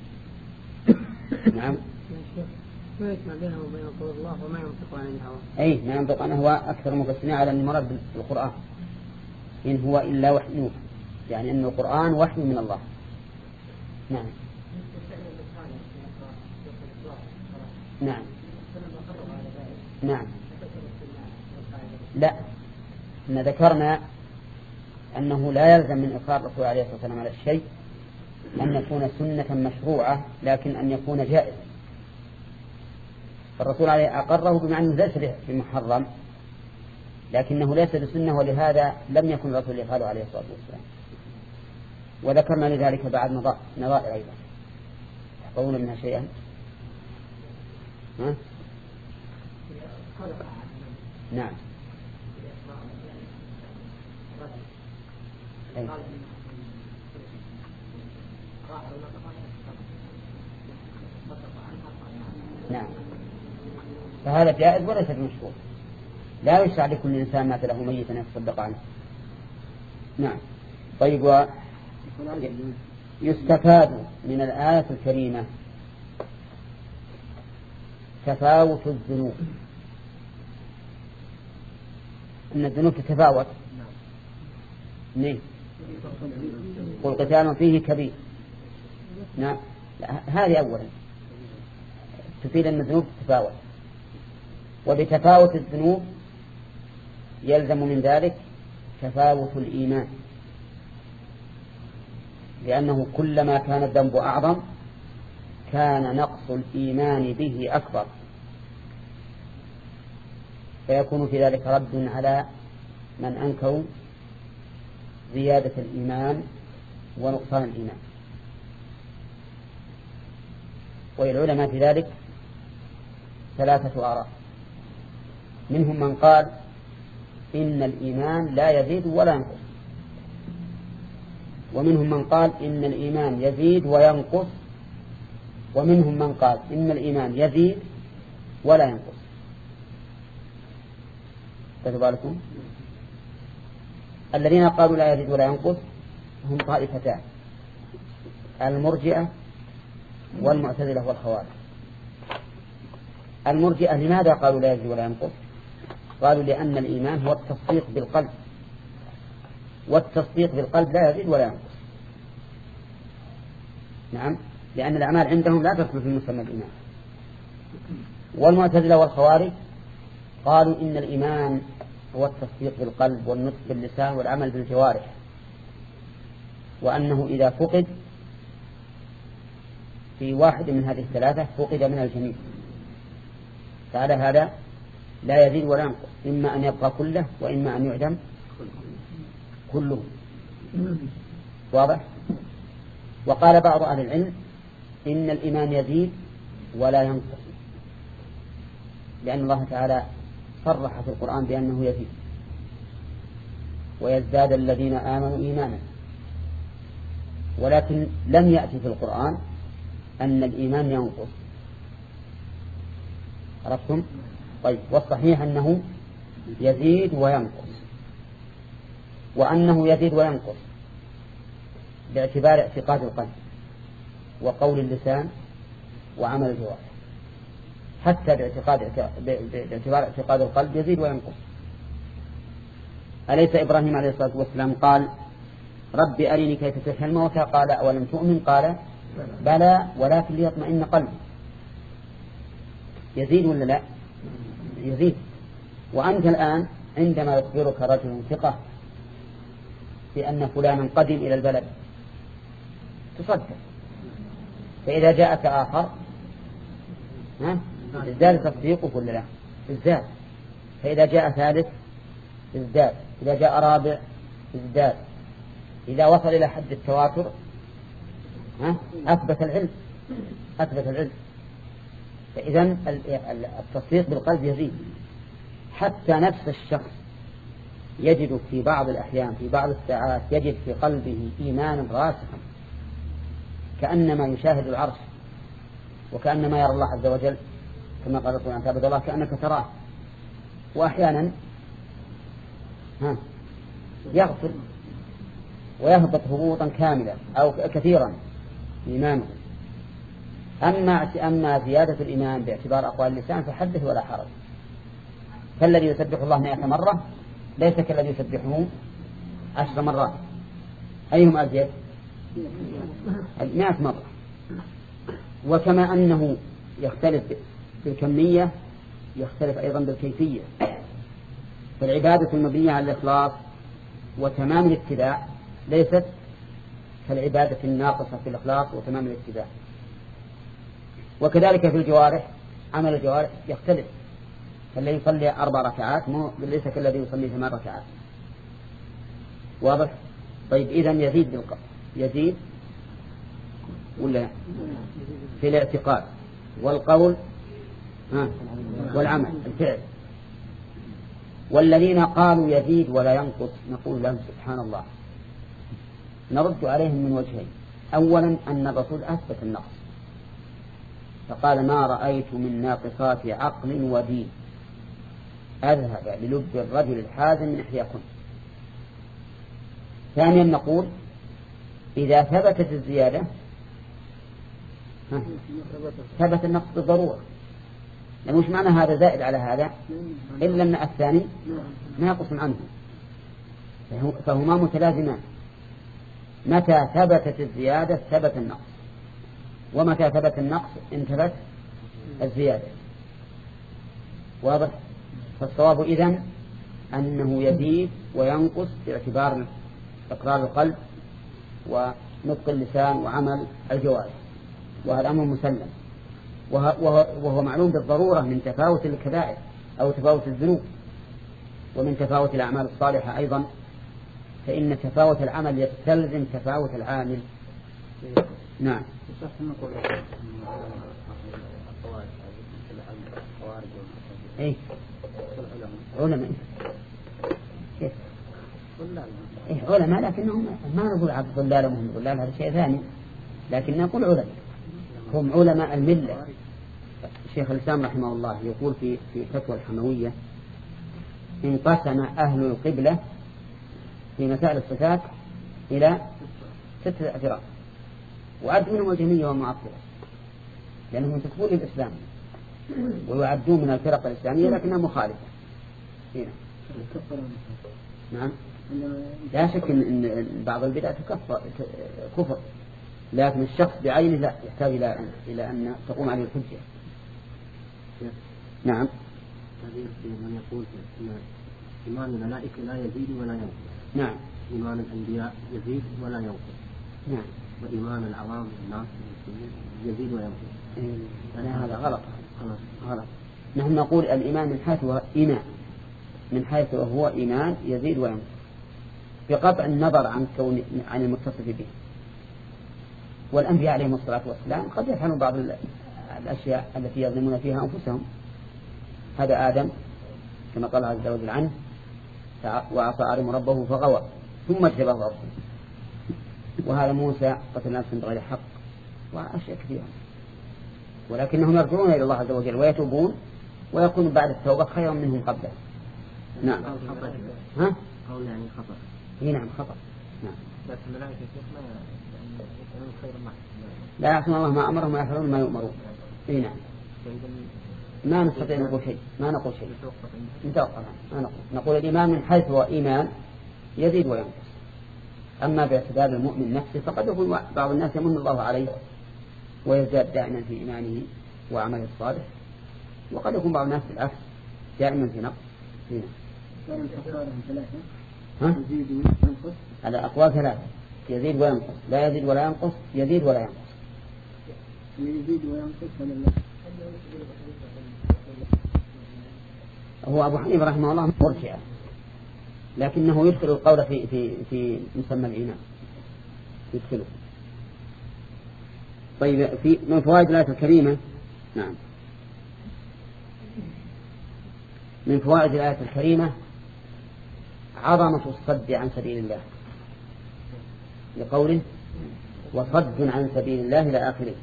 نعم. ما يجمع بينه وبين قول الله وما ينطق عن الهوى. أي ما ينطق عن الهوى أكثر مفسرين على أن المراد بالقرآن إن هو إلا وحي نوح، يعني أن القرآن وحي من الله. نعم. نعم. نعم. لا، إن ذكرنا أنه لا يلزم من إقرار الرسول عليه الصلاة والسلام على الشيء أن يكون سنة مشروعة لكن أن يكون جائزا. الرسول عليه أقره بمعنى ليس بمحرم لكنه ليس بسنة، ولهذا لم يكن الرسول يفعله عليه الصلاة والسلام. وذكرنا لذلك بعد نظائر أيضا. تحفظون منها شيئا؟ ها؟ نعم. أي. نعم. فهذا جائز وليس بمشروع، لا يشرع لكل إنسان مات له ميت أن يتصدق عنه. نعم. طيب، و يستفاد من الآية الكريمة تفاوت الذنوب، أن الذنوب تتفاوت. نعم. قل قتال فيه كبير. نعم. هذه أولا تفيد أن الذنوب تتفاوت، وبتفاوت الذنوب يلزم من ذلك تفاوت الإيمان، لأنه كلما كان الذنب أعظم كان نقص الإيمان به أكبر، فيكون في ذلك رد على من أنكروا زيادة الإيمان ونقصان الإيمان. والعلماء في ذلك ثلاثة آراء، منهم من قال إن الإيمان لا يزيد ولا ينقص، ومنهم من قال إن الإيمان يزيد وينقص، ومنهم من قال إن الإيمان يزيد ولا ينقص. تتبالكم الذين قالوا لا يزيد ولا ينقص هم طائفتان، المرجئة والمعتزلة والخوارج. المرجئة لماذا قالوا لا يزيد ولا ينقص؟ قالوا لأن الإيمان هو التصديق بالقلب، والتصديق بالقلب لا يزيد ولا ينقص. نعم، لأن الأعمال عندهم لا تدخل في مسمى الإيمان. والمعتزلة والخوارج قالوا إن الإيمان هو التصديق بالقلب والنطق باللسان والعمل بالجوارح، وأنه إذا فقد في واحد من هذه الثلاثة فقد من الجميع. فعلى هذا لا يزيد ولا ينقص، إما أن يبقى كله وإما أن يعدم كله. واضح؟ وقال بعض أهل العلم إن الإيمان يزيد ولا ينقص، لأن الله تعالى صرح في القرآن بأنه يزيد ويزداد الذين آمنوا إيمانا، ولكن لم يأتي في القرآن أن الإيمان ينقص. عرفتم؟ طيب، والصحيح أنه يزيد وينقص، وأنه يزيد وينقص باعتبار اعتقاد القلب وقول اللسان وعمل الجوارح، حتى باعتقاد باعتبار اعتقاد القلب يزيد وينقص. أليس إبراهيم عليه الصلاة والسلام قال رب أرني كيف تحيي الموتى؟ قال أولم تؤمن؟ قال بلى ولكن ليطمئن قلبي. يزيد ولا لا؟ يزيد. وأنت الآن عندما يخبرك رجل ثقة بأن فلانا قدم إلى البلد تصدق، فإذا جاءك آخر ها ازداد تصديقك ولا لا؟ ازداد. فإذا جاء ثالث ازداد، إذا جاء رابع ازداد، إذا وصل إلى حد التواتر ها أثبت العلم أثبت العلم. فإذا التصديق بالقلب يزيد، حتى نفس الشخص يجد في بعض الأحيان في بعض الساعات يجد في قلبه إيمانا راسخا كأنما يشاهد العرش وكأنما يرى الله عز وجل، كما قال الله أن تعبد الله كأنك تراه. وأحيانا ها يغفل ويهبط هبوطا كاملا أو كثيرا إيمانه. أما أما زيادة الإيمان باعتبار أقوال اللسان فحدث ولا حرج. فالذي يسبح الله مئة مرة ليس كالذي يسبحه عشر مرات. أيهم أزيد؟ مئة مرة. وكما أنه يختلف بالكمية يختلف أيضا بالكيفية. فالعبادة المبنية على الإخلاص وتمام الاتباع ليست كالعبادة الناقصة في الإخلاص وتمام الاتباع. وكذلك في الجوارح، عمل الجوارح يختلف، فالذي يصلي أربع ركعات ليس كالذي يصلي ثمان ركعات. واضح؟ طيب إذن يزيد بالقول، يزيد ولا في الاعتقاد والقول ها والعمل الفعل. والذين قالوا يزيد ولا ينقص نقول لهم سبحان الله، نرد عليهم من وجهين. أولا أن الرسول أثبت النقص فقال ما رأيت من ناقصات عقل ودين أذهب للب الرجل الحازم من إحياكم. ثانيا نقول إذا ثبتت الزيادة ثبت النقص بالضرورة، لأنه مش معنى هذا زائد على هذا إلا أن الثاني ناقص عنه، فهما متلازمان. متى ثبتت الزيادة ثبت النقص، ومتى ثبت النقص انتبت الزيادة. واضح؟ فالصواب إذن أنه يزيد وينقص باعتبار إقرار القلب ونطق اللسان وعمل الجوارح، وهذا أمر مسلم، وهو معلوم بالضرورة من تفاوت الكبائر أو تفاوت الذنوب، ومن تفاوت الأعمال الصالحة أيضا، فإن تفاوت العمل يستلزم تفاوت العامل. نعم. إيه علماء كيف؟ إيه علماء، لكنهم ما نقول عبد ضلال وهم ضلال، هذا شيء ثاني، لكن نقول علماء هم علماء الملة. الشيخ الإسلام رحمه الله يقول في في فتوى الحموية انقسم أهل القبلة في مسائل الصفات إلى ستة أفراد، وعد منهم الجهمية والمعطلة لأنهم ينتسبون للإسلام ويعدون من الفرق الإسلامية لكنها مخالفة. هنا. نعم. لا شك إن بعض البدع تكفر كفر، لكن الشخص بعينه لا يحتاج إلى إلى أن تقوم عليه الحجة. نعم. من يقول إن إيمان الملائكة لا يزيد ولا ينقص. نعم. إيمان الأنبياء يزيد ولا ينقص. نعم. وإيمان العوام الناس يزيد وينقص. إيه. هذا غلط. غلط. نحن نقول الإيمان من حيث هو إيمان، من حيث هو إيمان يزيد وينقص بقطع النظر عن كون عن المتصف به. والأنبياء عليهم الصلاة والسلام قد يفعلون بعض الأشياء التي يظلمون فيها أنفسهم. هذا آدم كما قال عز وجل عنه وعصى آدم ربه فغوى ثم اجتباه ربه. وهذا موسى قتل نفسا بغير حق وأشياء كثيرة، ولكنهم يرجعون إلى الله عز وجل ويتوبون ويكون بعد التوبة خيرا منهم قبله. نعم. ها؟ قول يعني خطأ. إيه نعم خطأ. نعم. لكن الملائكة ما يفعلون خير ما لا يعصون الله ما أمرهم ويفعلون ما يؤمرون. إيه نعم. ما نستطيع نقول شيء، ما نقول شيء. نتوقف. ما نقول. نقول الإيمان من حيث هو إيمان يزيد وينقص. أما باعتبار المؤمن نفسه فقد يكون بعض الناس يمن الله عليه ويزداد دائما في إيمانه وعمله الصالح، وقد يكون بعض الناس بالعكس دائما في نقص. ها؟ هذا أقوال ثلاثة: يزيد وينقص، لا يزيد ولا ينقص، يزيد ولا ينقص. يزيد وينقص هو أبو حنيفة رحمه الله مرجئة، لكنه يدخل القول في في في مسمى الإيمان يدخله. طيب في من فوائد الآية الكريمة. نعم. من فوائد الآية الكريمة عظمة الصد عن سبيل الله، لقوله وصد عن سبيل الله إلى آخره.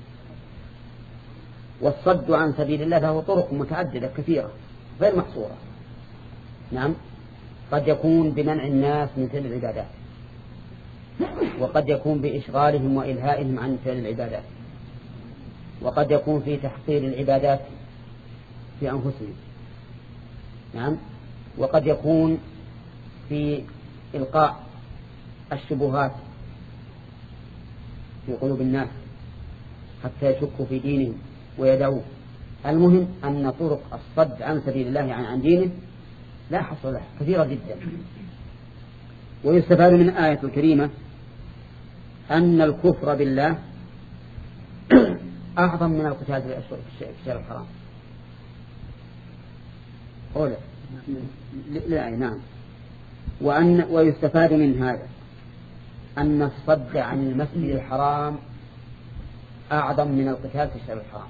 والصد عن سبيل الله له طرق متعددة كثيرة غير محصورة. نعم. قد يكون بمنع الناس من فعل العبادات، وقد يكون بإشغالهم وإلهائهم عن فعل العبادات، وقد يكون في تحقير العبادات في أنفسهم. نعم. وقد يكون في إلقاء الشبهات في قلوب الناس حتى يشكوا في دينهم ويدعوا. المهم أن طرق الصد عن سبيل الله يعني عن دينه لا حصر له، كثيرة جدا. ويستفاد من الآية الكريمة أن الكفر بالله أعظم من القتال في الشهر الحرام. أولا لا نعم. وأن ويستفاد من هذا أن الصد عن المسجد الحرام أعظم من القتال في الشهر الحرام.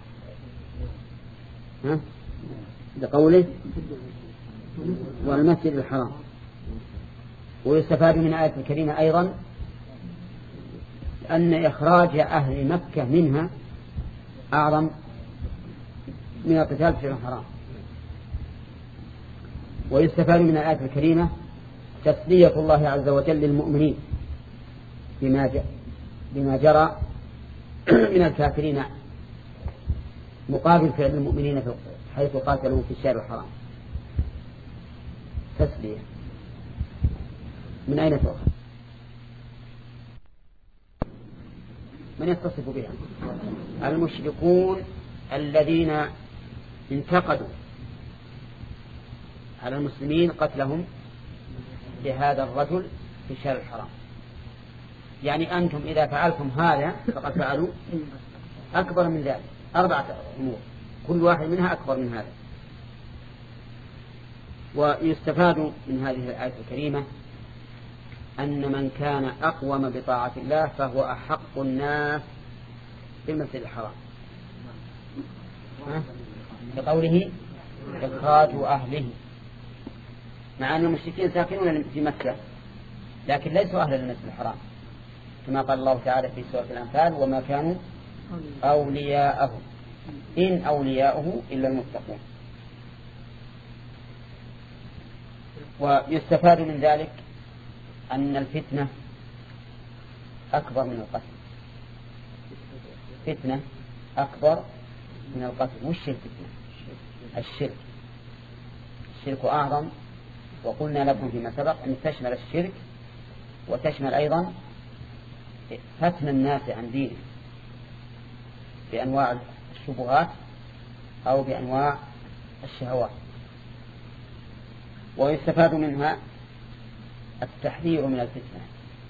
ها؟ بقوله والمسجد الحرام. ويستفاد من الآية الكريمة أيضا أن إخراج أهل مكة منها أعظم من القتال في الشهر الحرام. ويستفاد من الآية الكريمة تسلية الله عز وجل للمؤمنين بما بما جرى من الكافرين مقابل فعل المؤمنين حيث قاتلوا في الشهر الحرام. تسلية من أين تؤخذ؟ من يتصف بها؟ المشركون الذين انتقدوا على المسلمين قتلهم لهذا الرجل في الشهر الحرام. يعني أنتم إذا فعلتم هذا فقد فعلوا أكبر من ذلك. أربعة أمور كل واحد منها أكبر من هذا. ويستفاد من هذه الآية الكريمة أن من كان أقوم بطاعة الله فهو أحق الناس بالمسجد الحرام، بقوله إخراج أهله، مع أن المشركين ساكنون في مكة لكن ليسوا أهلا للمسجد الحرام، كما قال الله تعالى في سورة الأنفال وما كانوا أولياءه إن أولياؤه إلا المتقون. ويستفاد من ذلك أن الفتنة أكبر من القتل. فتنة أكبر من القتل. وش الفتنة؟ الشرك. الشرك أعظم. وقلنا لكم فيما سبق أن تشمل الشرك وتشمل أيضا فتن الناس عن دينه بأنواع الشبهات أو بأنواع الشهوات. ويستفاد منها التحذير من الفتنة.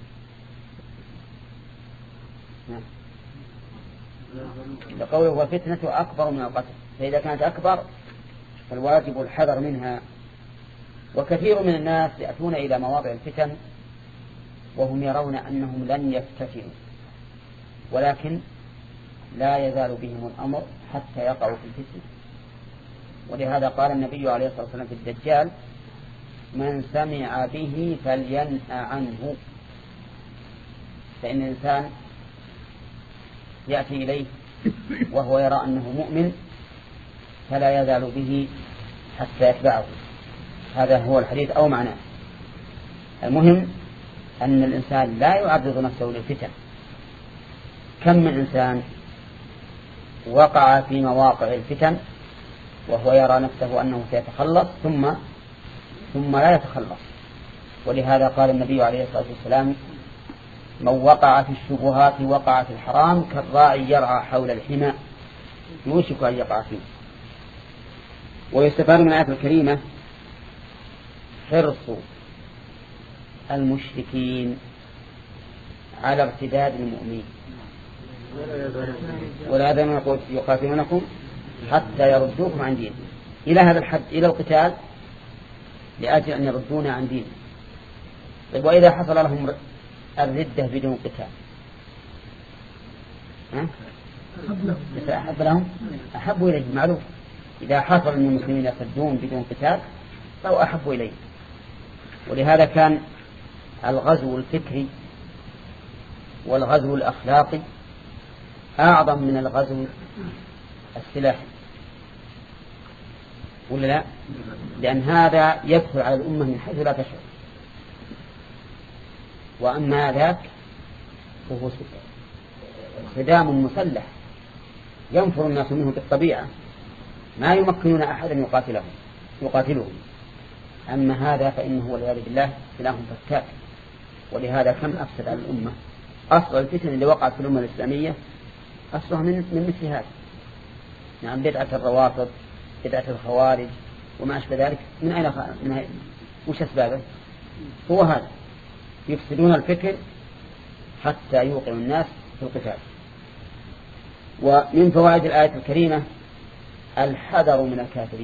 لقوله والفتنة أكبر من القتل، فإذا كانت أكبر فالواجب الحذر منها. وكثير من الناس يأتون إلى مواضع الفتن وهم يرون أنهم لن يفتتنوا، ولكن لا يزال بهم الأمر حتى يقعوا في الفتنة. ولهذا قال النبي عليه الصلاة والسلام في الدجال من سمع به فلينأ عنه. فإن الإنسان يأتي إليه وهو يرى أنه مؤمن فلا يزال به حتى يتبعه. هذا هو الحديث أو معناه. المهم أن الإنسان لا يعرض نفسه للفتن. كم من إنسان وقع في مواقع الفتن وهو يرى نفسه أنه سيتخلص ثم ثم لا يتخلص. ولهذا قال النبي عليه الصلاة والسلام من وقع في الشبهات وقع في الحرام كالراعي يرعى حول الحمى يوشك أن يقع فيه. ويستفاد من الآية الكريمة حرص المشركين على ارتداد المؤمنين ولا يزالون يقاتلونكم حتى يردوكم عن دينكم إلى هذا الحد، إلى القتال لأجل أن يردونا عن دينهم. طيب وإذا حصل لهم الردة بدون قتال ها؟ أحب لهم أحب إليه معلوم. إذا حصل أن المسلمين يصدون بدون قتال فهو أحب إليه. ولهذا كان الغزو الفكري والغزو الأخلاقي أعظم من الغزو السلاحي، ولا لا؟ لأن هذا يدخل على الأمة من حيث لا تشعر، وأما ذاك فهو صدام مسلح ينفر الناس منه بالطبيعة ما يمكنون أحدا يقاتلهم يقاتلهم. أما هذا فإنه والعياذ بالله سلاح فتاك. ولهذا كم أفسد على الأمة. أصل الفتن اللي وقعت في الأمة الإسلامية أصلها من من مثل هذا. نعم بدعة الروافض بدعة الخوارج وما أشبه ذلك. من أين من أين وش أسبابه؟ هو هذا يفسدون الفكر حتى يوقع الناس في القتال. ومن فوائد الآية الكريمة الحذر من الكافرين،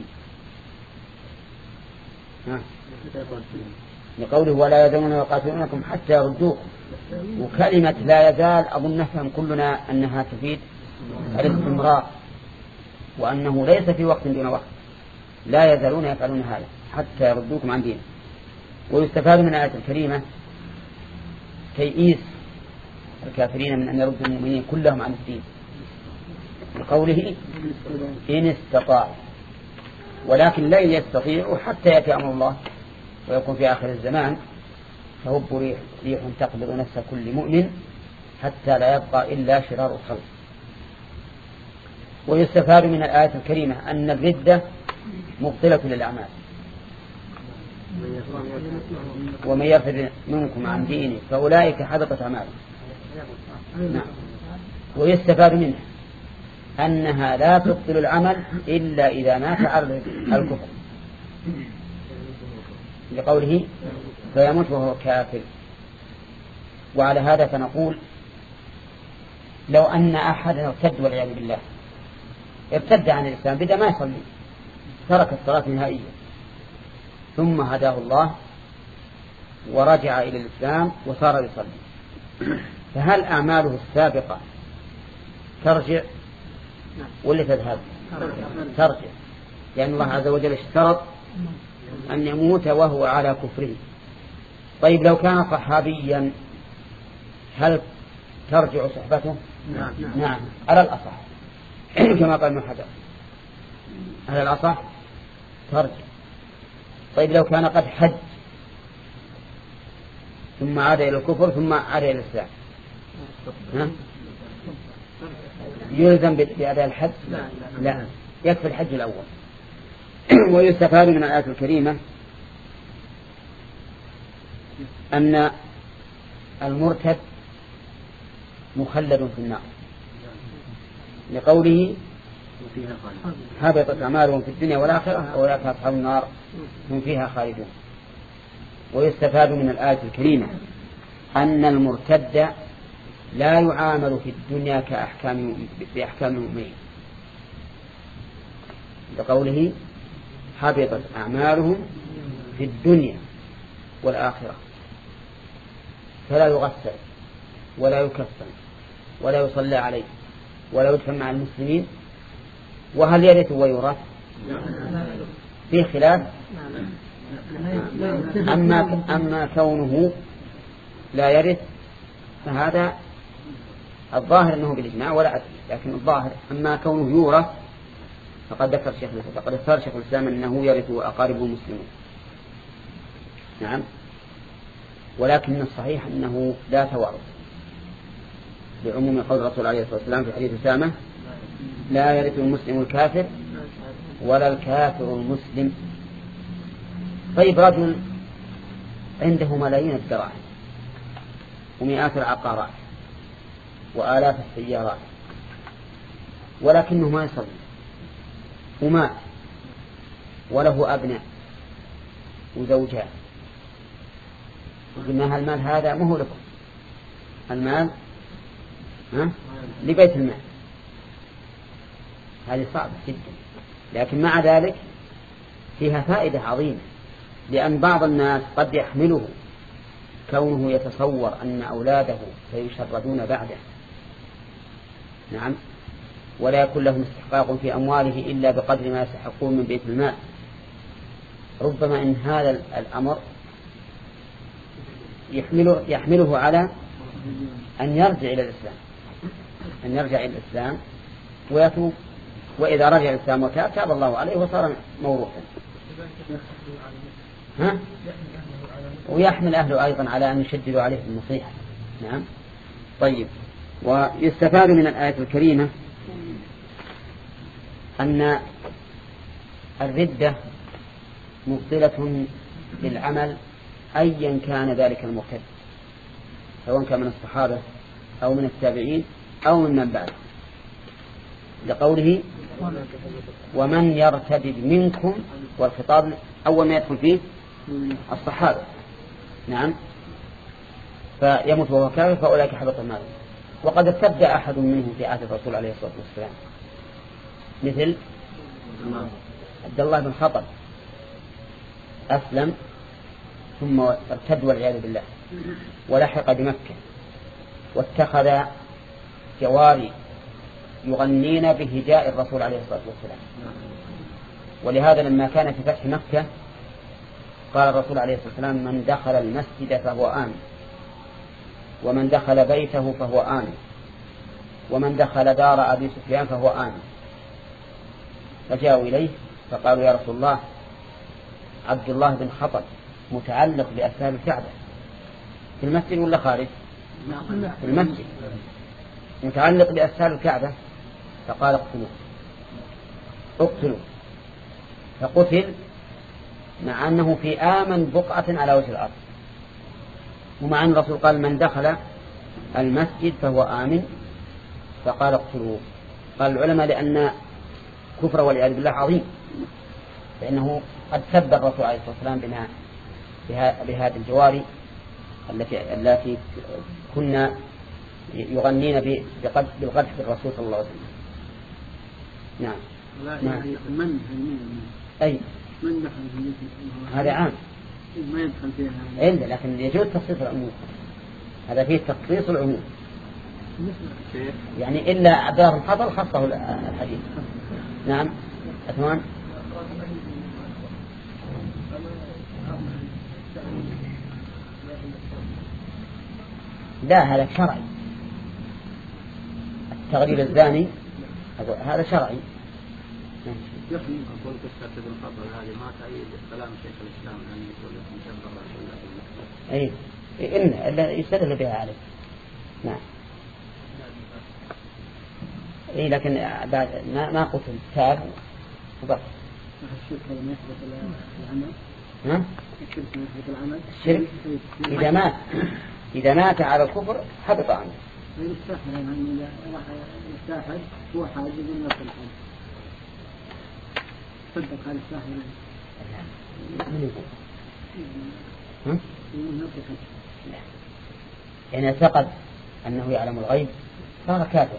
لقوله ولا يزالون يقاتلونكم حتى يردوكم، وكلمة لا يزال أظن نفهم كلنا أنها تفيد الاستمرار، وأنه ليس في وقت دون وقت، لا يزالون يفعلون هذا حتى يردوكم عن دينه. ويستفاد من الآية الكريمة تيئيس الكافرين من أن يردوا المؤمنين كلهم عن الدين، لقوله إن استطاعوا، ولكن لن يستطيعوا حتى يأتي أمر الله ويكون في آخر الزمان فهب ريح, ريح تقبض نفس كل مؤمن حتى لا يبقى إلا شرار الخلق. ويستفاد من الآية الكريمة أن الردة مبطلة للأعمال، ومن يرتد منكم عن دينه فأولئك حبطت أعمالهم. نعم. ويستفاد منها أنها لا تبطل العمل إلا إذا مات على الكفر، لقوله فيموت وهو كافر. وعلى هذا فنقول لو أن أحدا ارتد والعياذ بالله، ارتد عن الإسلام بدأ ما يصلي، ترك الصلاة نهائيا، ثم هداه الله ورجع إلى الإسلام وصار يصلي، فهل أعماله السابقة ترجع ولا تذهب؟ ترجع، لأن الله عز وجل اشترط أن يموت وهو على كفره. طيب لو كان صحابيا هل ترجع صحبته؟ نعم, نعم على الأصح كما قال ابن حجر، على الأصح ترجع. طيب لو كان قد حج ثم عاد إلى الكفر ثم عاد إلى الإسلام، ها؟ يلزم بأداء الحج؟ لا، يكفي الحج الأول. ويستفاد من الآية الكريمة أن المرتد مخلد في النار، لقوله هبطت أعمالهم في الدنيا والآخرة أولئك أصحاب النار هم فيها خالدون. ويستفاد من الآية الكريمة أن المرتد لا يعامل في الدنيا كأحكام بأحكام المؤمنين، لقوله حبطت أعمالهم في الدنيا والآخرة، فلا يغسل ولا يكفن ولا يصلى عليه ولا يدفن مع المسلمين. وهل يرث ويورث؟ في خلاف. أما, أما كونه لا يرث فهذا الظاهر أنه بالإجماع ولا عدل، لكن الظاهر أما كونه يورث فقد ذكر الشيخ فقد اختار شيخ الإسلام أنه يرث أقاربه المسلمون. نعم. ولكن الصحيح أنه لا توارث، بعموم قول الرسول عليه الصلاة والسلام في حديث أسامة لا يرث المسلم الكافر ولا الكافر المسلم. طيب رجل عنده ملايين الدراهم ومئات العقارات وآلاف السيارات ولكنه ما يصلي ومات وله أبناء وزوجات، قلنا المال هذا ما هو لكم، المال ها؟ لبيت المال. هذه صعبة جدا، لكن مع ذلك فيها فائدة عظيمة، لأن بعض الناس قد يحمله كونه يتصور أن أولاده سيشردون بعده، نعم، ولا يكون لهم استحقاق في أمواله إلا بقدر ما يستحقون من بيت المال. ربما إن هذا الأمر يحمله, يحمله على أن يرجع إلى الإسلام، أن يرجع إلى الإسلام ويتوب، وإذا رجع الإسلام وتاب تاب الله عليه وصار موروثا. ها؟ ويحمل أهله أيضا على أن يشددوا عليه بالنصيحة. نعم. طيب. ويستفاد من الآية الكريمة أن الردة مبطلة للعمل أيا كان ذلك المرتد، سواء كان من الصحابة أو من التابعين أو من من بعد، لقوله ومن يرتد منكم، والخطاب أول ما يدخل فيه الصحابة. نعم. فيموت وهو كافر فأولئك حبط ماله. وقد ارتد أحد منهم في عهد الرسول عليه الصلاة والسلام مثل عبد الله بن خطب، أسلم ثم ارتد والعياذ بالله ولحق بمكة واتخذ جواري يغنين بهجاء الرسول عليه الصلاة والسلام. ولهذا لما كان في فتح مكة قال الرسول عليه الصلاة والسلام: من دخل المسجد فهو آمن، ومن دخل بيته فهو آمن، ومن دخل دار أبي سفيان فهو آمن. فجاءوا إليه فقالوا: يا رسول الله، عبد الله بن خطب متعلق بأسباب الكعبة في المسجد ولا خارج؟ في المسجد، متعلق بأسباب الكعبة. فقال: اقتلوه اقتلوه. فقتل مع أنه في آمن بقعة على وجه الأرض، ومع أن الرسول قال: من دخل المسجد فهو آمن. فقال: اقتلوه. قال العلماء: لأن كفر والعياذ بالله عظيم، لأنه قد سب الرسول عليه الصلاة والسلام بنا بهذه الجواري التي التي كنا يغنين بالقدح بالرسول صلى الله عليه وسلم. نعم. نعم. من أي من دخل في هذا عام ما يدخل فيها إلا، لكن يجوز تخصيص العموم. هذا فيه تخصيص العموم، يعني إلا عبد الله بن خطب خصه الحديث. نعم. أثمان. لا، هذا شرعي. التغريب الزاني هذا شرعي. أقول قصة ابن خطب هذه ما تأيد كلام شيخ الإسلام أن يقول مجبر رسول الله. أي إن يستدل بها عليه. نعم. إيه لكن بعد ما ما قتل تاب وبس. الشرك ما يثبت العمل. ها؟ الشرك ما يثبت العمل. الشرك إذا مات إذا مات على الكفر حبط عنه. ويستحل يعني راح يستحل هو حاجز من نفس الحاجز. صدق على الساحر. من يقول؟ ها؟ من نفس الحاجز. يعني اعتقد أنه يعلم الغيب صار كافرا،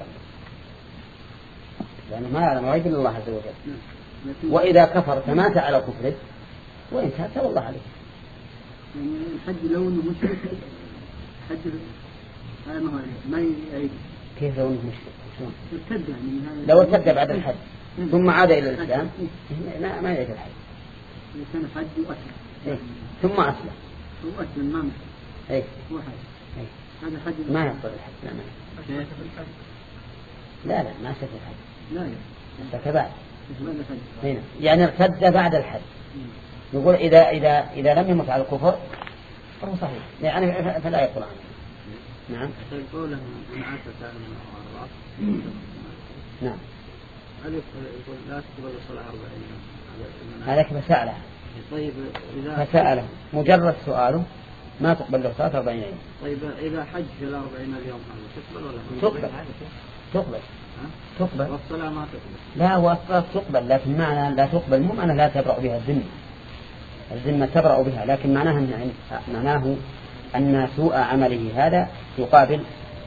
لأنه ما يعلم الغيب إلا الله عز وجل. وإذا كفر فمات على كفره وإن تاب الله عليه. يعني الحج لو إنه مشرك حج هذا ما هو ما يعيد. كيف لو إنه مشرك؟ شلون؟ ارتد يعني. لو ارتد بعد الحج ثم عاد إلى الإسلام لا ما يعيد الحج. كان حج وأسلم. إيه. ثم أسلم. هو أسلم ما مات. إيه. هو حج. إيه. هذا حج ما يقبل الحج. لا ما. لا لا ما شاف الحج. لا لا. شاف بعد. هنا. يعني ارتد بعد الحج. نقول إذا إذا إذا لم يمت على الكفر فهو صحيح، يعني فلا يقول عنه. نعم. يقول من عاشر من الأعراف. نعم. يقول لا تقبل الصلاة أربعين يوم. هذاك فسأله. طيب إذا فسأله مجرد سؤاله ما تقبل له صلاة أربعين يوم. طيب إذا حج في الأربعين اليوم هذا تقبل ولا ما تقبل؟ تقبل. تقبل. والصلاة ما تقبل. لا هو الصلاة تقبل، لكن معنى لا تقبل مو معنى لا تبرأ بها الذمة. الذمة تبرأ بها، لكن معناه أن معناه أن سوء عمله هذا يقابل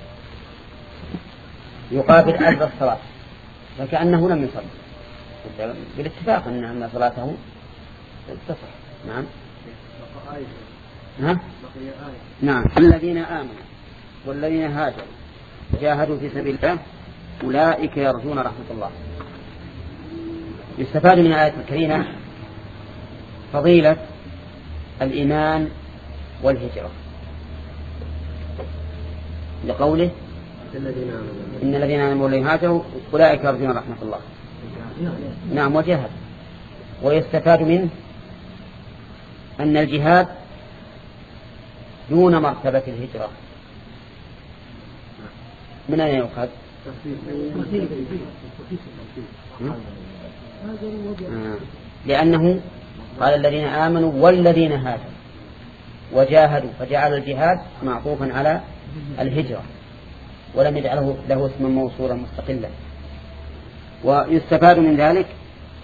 يقابل أجر الصلاة، فكأنه لم يصلي بالاتفاق أن صلاته تصح. نعم. ها؟ نعم. الذين آمنوا والذين هاجروا جاهدوا في سبيل الله أولئك يرجون رحمة الله. يستفاد من الآية الكريمة فضيلة الإيمان والهجرة لقوله إن الذين آمنوا والذين هاجروا أولئك يرجون رحمة الله. نعم. وجاهد. ويستفاد منه أن الجهاد دون مرتبة الهجرة. من أين يؤخذ؟ آه. لأنه قال الذين آمنوا والذين هاجروا وجاهدوا، فجعل الجهاد معطوفا على الهجرة ولم يجعله له اسما موصولا مستقلا. ويستفاد من ذلك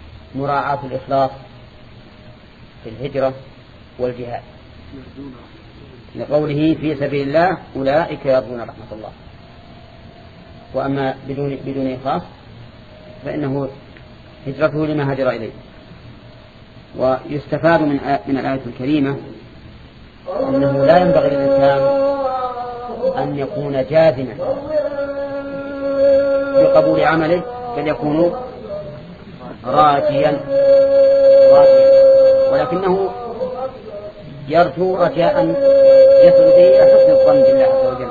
مراعاة الإخلاص في الهجرة والجهاد. لقوله في سبيل الله أولئك يرجون رحمة الله. وأما بدون بدون إخلاص فإنه هجرته لما هاجر إليه. ويستفاد من من الآية الكريمة أنه لا ينبغي للإنسان أن يكون جازما بقبول عمله، بل يكون راجيا راجيا ولكنه يرجو رجاء يصل به إلى حسن الظن بالله عز وجل.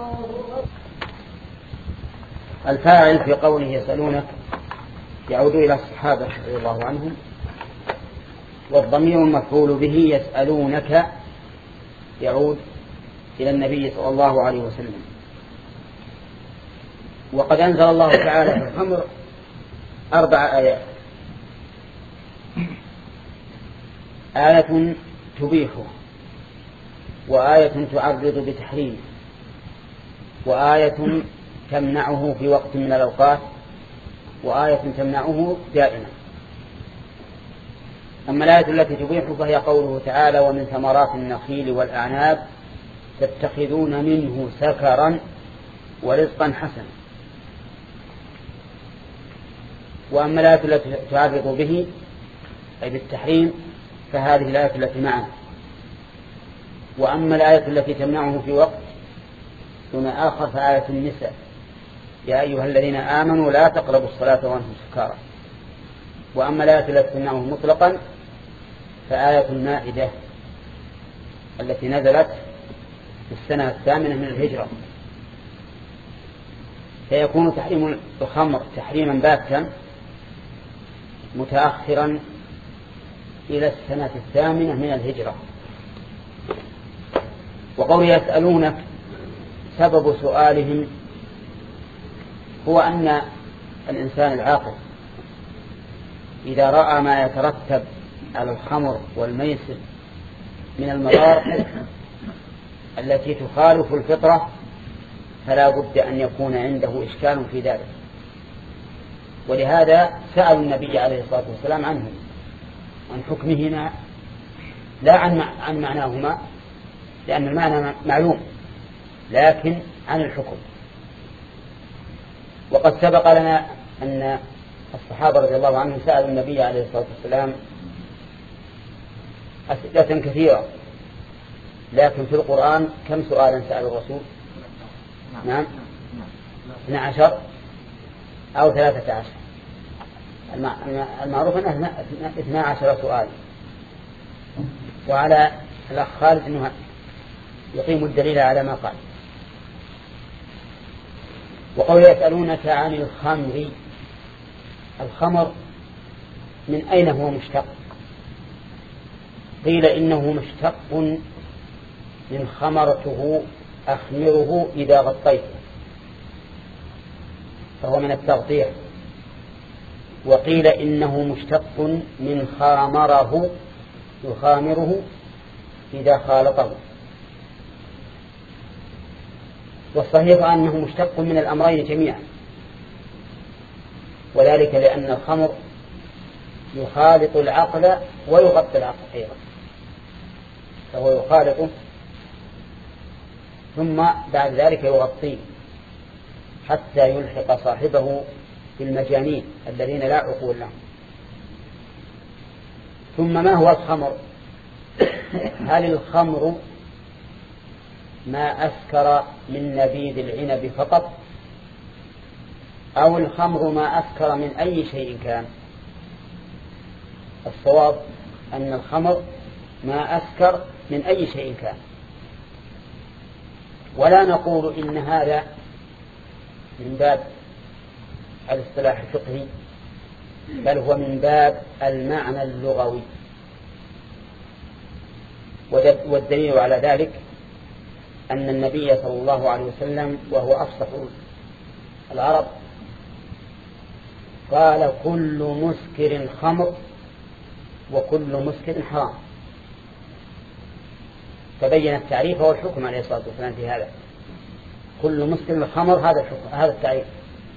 الفاعل في قوله يسألونك يعود إلى الصحابة رضي الله عنهم، والضمير المفعول به يسألونك يعود إلى النبي صلى الله عليه وسلم. وقد أنزل الله تعالى في الخمر أربع آيات: آية تبيحه، وآية تعرض بتحريمه، وآية تمنعه في وقت من الأوقات، وآية تمنعه دائما. أما الآية التي تبيحه فهي قوله تعالى: ومن ثمرات النخيل والأعناب تتخذون منه سكرا ورزقا حسنا. وأما الآية التي تعرض به أي بالتحريم فهذه الآية التي معنا. وأما الآية التي تمنعه في وقت دون آخر فآية النساء: يا أيها الذين آمنوا لا تقربوا الصلاة وأنتم سكارى. وأما الآية التي تمنعه مطلقا فآية المائدة التي نزلت في السنة الثامنة من الهجرة. فيكون تحريم الخمر تحريما باتا متأخرا إلى السنة الثامنة من الهجرة. وقول يسألونك سبب سؤالهم هو أن الإنسان العاقل إذا رأى ما يترتب على الخمر والميسر من المضار التي تخالف الفطرة فلا بد أن يكون عنده إشكال في ذلك. ولهذا سأل النبي عليه الصلاة والسلام عنه، عن حكمهما، لا عن عن معناهما لأن المعنى معلوم، لكن عن الحكم. وقد سبق لنا أن الصحابة رضي الله عنهم سألوا النبي عليه الصلاة والسلام أسئلة كثيرة، لكن في القرآن كم سؤالا سأل الرسول؟ نعم اثنى عشر أو ثلاثة عشر. المعروف أنه اثنى عشر سؤال. وعلى الأخ خالد أنه يقيم الدليل على ما قال. وقول يسألونك عن الخمر، الخمر من أين هو مشتق؟ قيل إنه مشتق من خمرته أخمره إذا غطيته، فهو من التغطية. وقيل إنه مشتق من خامره يخامره إذا خالطه. والصحيح أنه مشتق من الأمرين جميعا، وذلك لأن الخمر يخالط العقل ويغطي العقل أيضا، فهو يخالطه ثم بعد ذلك يغطيه حتى يلحق صاحبه بالمجانين الذين لا عقول لهم. ثم ما هو الخمر؟ هل الخمر ما أسكر من نبيذ العنب فقط، أو الخمر ما أسكر من أي شيء كان؟ الصواب أن الخمر ما أسكر من أي شيء كان. ولا نقول إن هذا من باب الاصطلاح الفقهي، بل هو من باب المعنى اللغوي. والدليل على ذلك أن النبي صلى الله عليه وسلم وهو أفصح العرب قال: كل مسكر خمر وكل مسكر حرام. فبين التعريف والحكم عليه الصلاة والسلام في هذا: كل مسكر خمر هذا الحكم، هذا التعريف،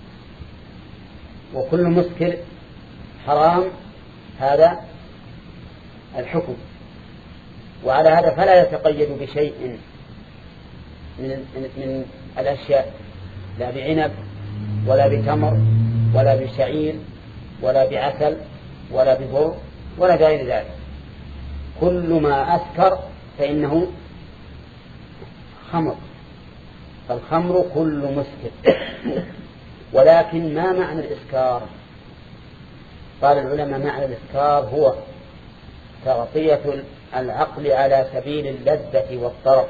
وكل مسكر حرام هذا الحكم. وعلى هذا فلا يتقيد بشيء من, من الأشياء، لا بعنب ولا بتمر ولا بشعير ولا بعسل ولا ببر ولا غير ذلك. كل ما أسكر فإنه خمر، فالخمر كل مسكر. ولكن ما معنى الإسكار؟ قال العلماء معنى الإسكار هو تغطية العقل على سبيل اللذة والطرب،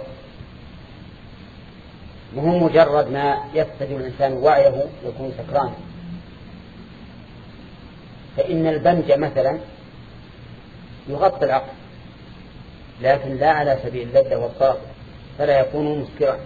وهو مجرد ما يفقد الإنسان وعيه يكون سكرانا. فإن البنج مثلا يغطي العقل لكن لا على سبيل اللذة والطرب، فلا يكون مسكرا.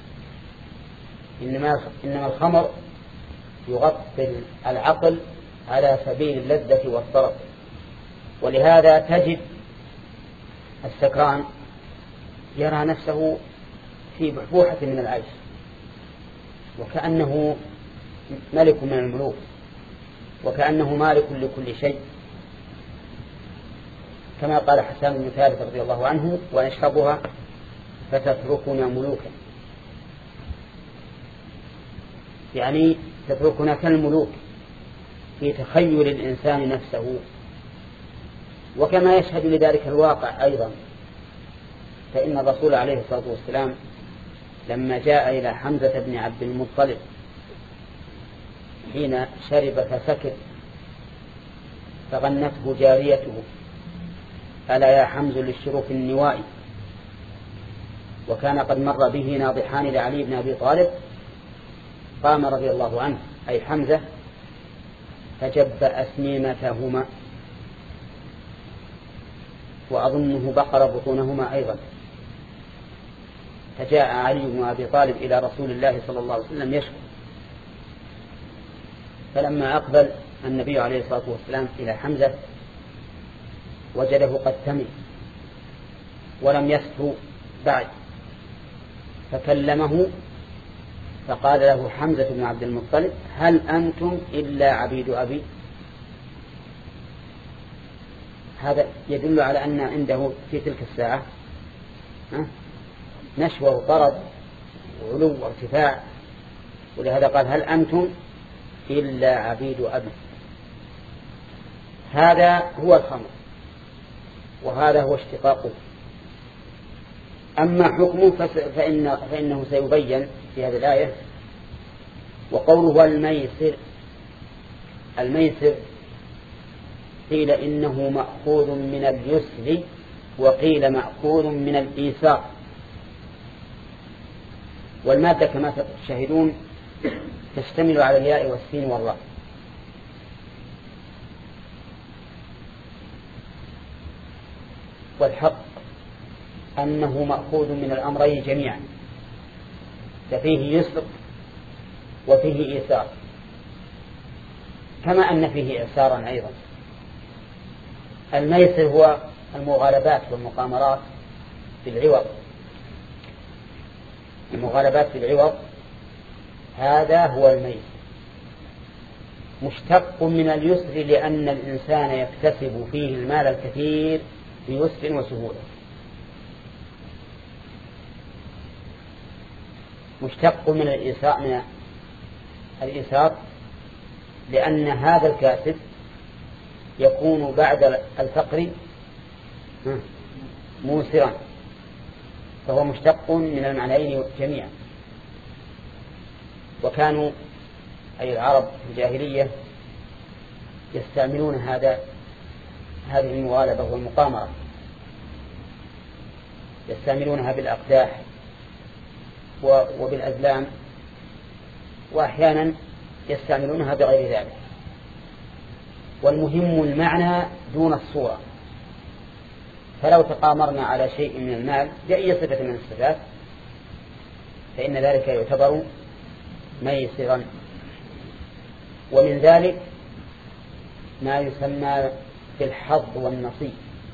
إنما إنما الخمر يغطي العقل على سبيل اللذة والطرب. ولهذا تجد السكران يرى نفسه في بحبوحة من العيش وكأنه ملك من الملوك، وكأنه مالك لكل شيء، كما قال حسان بن ثابت رضي الله عنه: ونشربها فتتركنا ملوكا، يعني تتركنا كالملوك في تخيل الإنسان نفسه. وكما يشهد لذلك الواقع أيضا، فإن الرسول عليه الصلاة والسلام لما جاء إلى حمزة بن عبد المطلب حين شرب فسكر فغنته جاريته: ألا يا حمز للشروف النوائي. وكان قد مر به ناضحان لعلي بن أبي طالب، قام رضي الله عنه أي حمزة فجب أسنيمتهما، وأظنه بقر بطونهما أيضا. فجاء علي بن أبي طالب إلى رسول الله صلى الله عليه وسلم يشكو، فلما أقبل النبي عليه الصلاة والسلام إلى حمزة وجده قد سمع ولم يستو بعد، فكلمه فقال له حمزة بن عبد المطلب: هل أنتم إلا عبيد أبي؟ هذا يدل على أن عنده في تلك الساعة نشوة وطرب وعلو وارتفاع، ولهذا قال: هل أنتم إلا عبيد أبي. هذا هو الخمر، وهذا هو اشتقاقه. أما حكمه فإن فإنه سيبين في هذه الآية. وقوله الميسر، الميسر قيل إنه مأخوذ من اليسر، وقيل مأخوذ من الإيسار. والمادة كما تشاهدون تشتمل على الياء والسين والراء. والحق أنه مأخوذ من الأمرين جميعا، ففيه يسر وفيه إيسار، كما أن فيه إعسارا أيضا. الميسر هو المغالبات والمقامرات في العوض، المغالبات في العوض هذا هو الميسر، مشتق من اليسر لأن الإنسان يكتسب فيه المال الكثير بيسر وسهولة. مشتق من الإيسار من الإيسار لأن هذا الكاسب يكون بعد الفقر موسرا، فهو مشتق من المعنيين جميعا. وكانوا أي العرب في الجاهلية يستعملون هذا هذه المغالبة والمقامرة، يستعملونها بالأقداح وبالأزلام، وأحيانا يستعملونها بغير ذلك. والمهم المعنى دون الصورة. فلو تقامرنا على شيء من المال بأي صفة من الصفات فإن ذلك يعتبر ميسرا. ومن ذلك ما يسمى بالحظ والنصيب،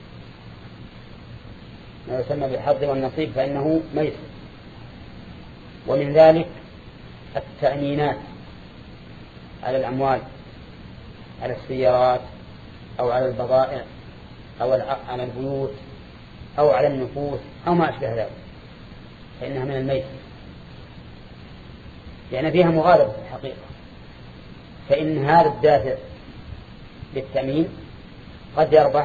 ما يسمى بالحظ والنصيب فإنه ميسر. ومن ذلك التأمينات على الأموال، على السيارات أو على البضائع أو على البيوت أو على النفوس أو ما أشبه ذلك فإنها من الميسر، لأن فيها مغالبة في الحقيقة. فإن هذا الدافع بالتأمين قد يربح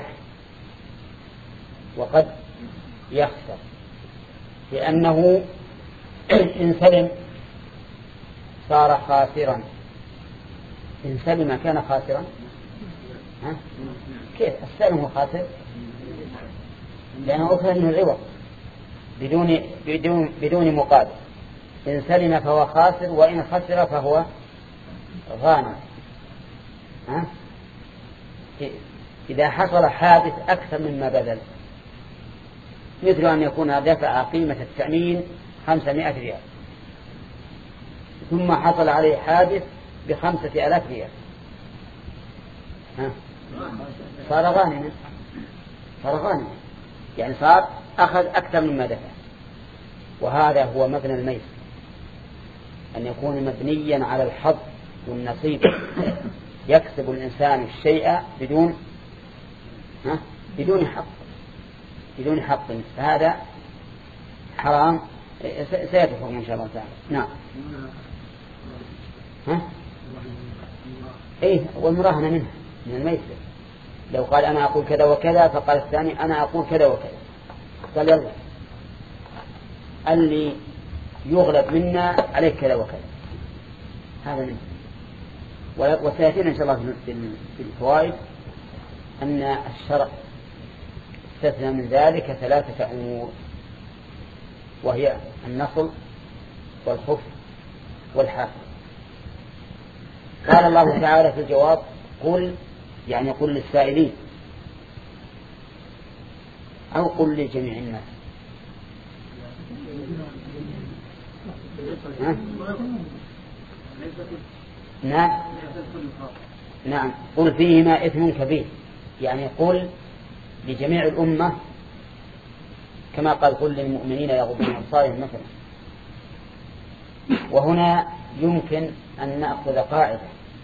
وقد يخسر، لأنه إن سلم صار خاسرا. إن سلم كان خاسرا. ها؟ كيف السلم هو خاسر؟ لأنه أخذ منه العوض بدون, بدون, بدون مقابل. إن سلم فهو خاسر، وإن خسر فهو غانم. ها؟ إذا حصل حادث أكثر مما بذل، مثل أن يكون دفع قيمة التأمين خمسمائة ريال ثم حصل عليه حادث بخمسة آلاف ريال، ها؟ صار غانما، صار غانما يعني صار أخذ أكثر مما دفع. وهذا هو مبنى الميسر، أن يكون مبنيا على الحظ والنصيب، يكسب الإنسان الشيء بدون ها؟ بدون حق بدون حق فهذا حرام سيتفهم إن شاء الله تعالى. نعم. ها؟ إيه والمراهنة منها من الميسر. لو قال أنا أقول كذا وكذا فقال الثاني أنا أقول كذا وكذا، قال يلا اللي يغلب منا عليك كذا وكذا، هذا منه. وسيأتينا إن شاء الله في الفوائد أن الشرع استثنى من ذلك ثلاثة أمور، وهي النصل والخف والحافظ. قال الله تعالى في الجواب قل، يعني قل للسائلين أو قل لجميع الناس. ها؟ نعم نعم قل فيهما إثم كبير، يعني قل لجميع الأمة كما قال قل للمؤمنين يغضون من أبصارهم مثلا. وهنا يمكن أن نأخذ قاعدة،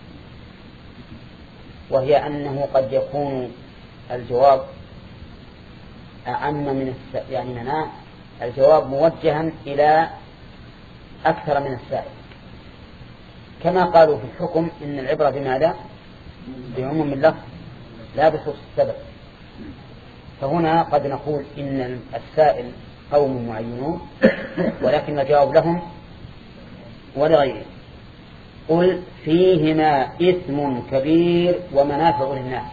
وهي أنه قد يكون الجواب أعم من الس... يعني مناه الجواب موجها إلى أكثر من السائل، كما قالوا في الحكم إن العبرة بماذا؟ بعموم اللفظ لا بخصوص السبب. فهنا قد نقول إن السائل قوم معينون، ولكن الجواب لهم ولغيرهم. قل فيهما إثم كبير ومنافع للناس،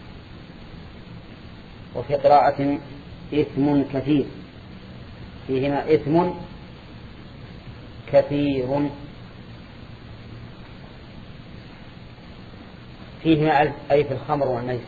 وفي قراءة إثم كثير، فيهما إثم كثير. فيهما أي في الخمر والميسر.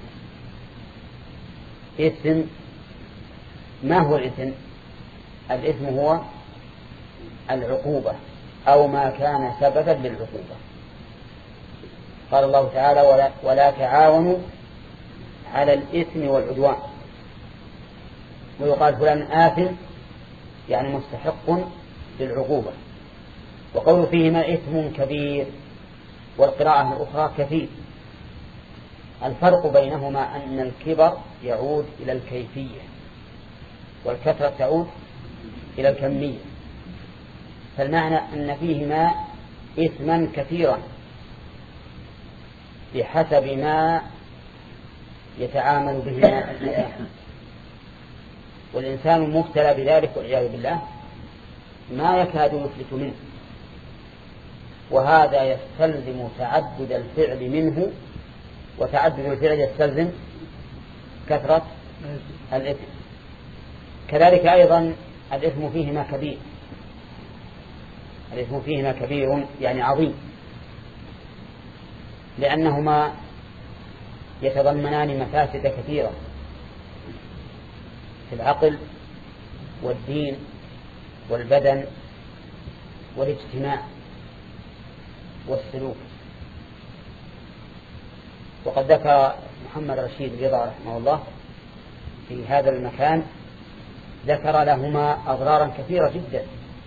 إثم، ما هو الإثم؟ الإثم هو العقوبة أو ما كان سببا للعقوبة. قال الله تعالى ولا, ولا تعاونوا على الإثم والعدوان. ويقال فلان آثم يعني مستحق للعقوبة. وقول فيهما إثم كبير، والقراءة الأخرى كثير. الفرق بينهما أن الكبر يعود إلى الكيفية، والكثرة تعود إلى الكمية. فالمعنى أن فيهما إثما كثيرا بحسب ما يتعامل به الإنسان، والإنسان مبتلى بذلك والعياذ بالله ما يكاد يفلت منه، وهذا يستلزم تعدد الفعل منه، وتعدد الفعل يستلزم كثرة الإثم. كذلك أيضا الإثم فيهما كبير، الإثم فيهما كبير يعني عظيم، لأنهما يتضمنان مفاسد كثيرة في العقل والدين والبدن والاجتماع والسلوك. وقد ذكر محمد رشيد رضا رحمه الله في هذا المكان، ذكر لهما أضرارا كثيرة جدا.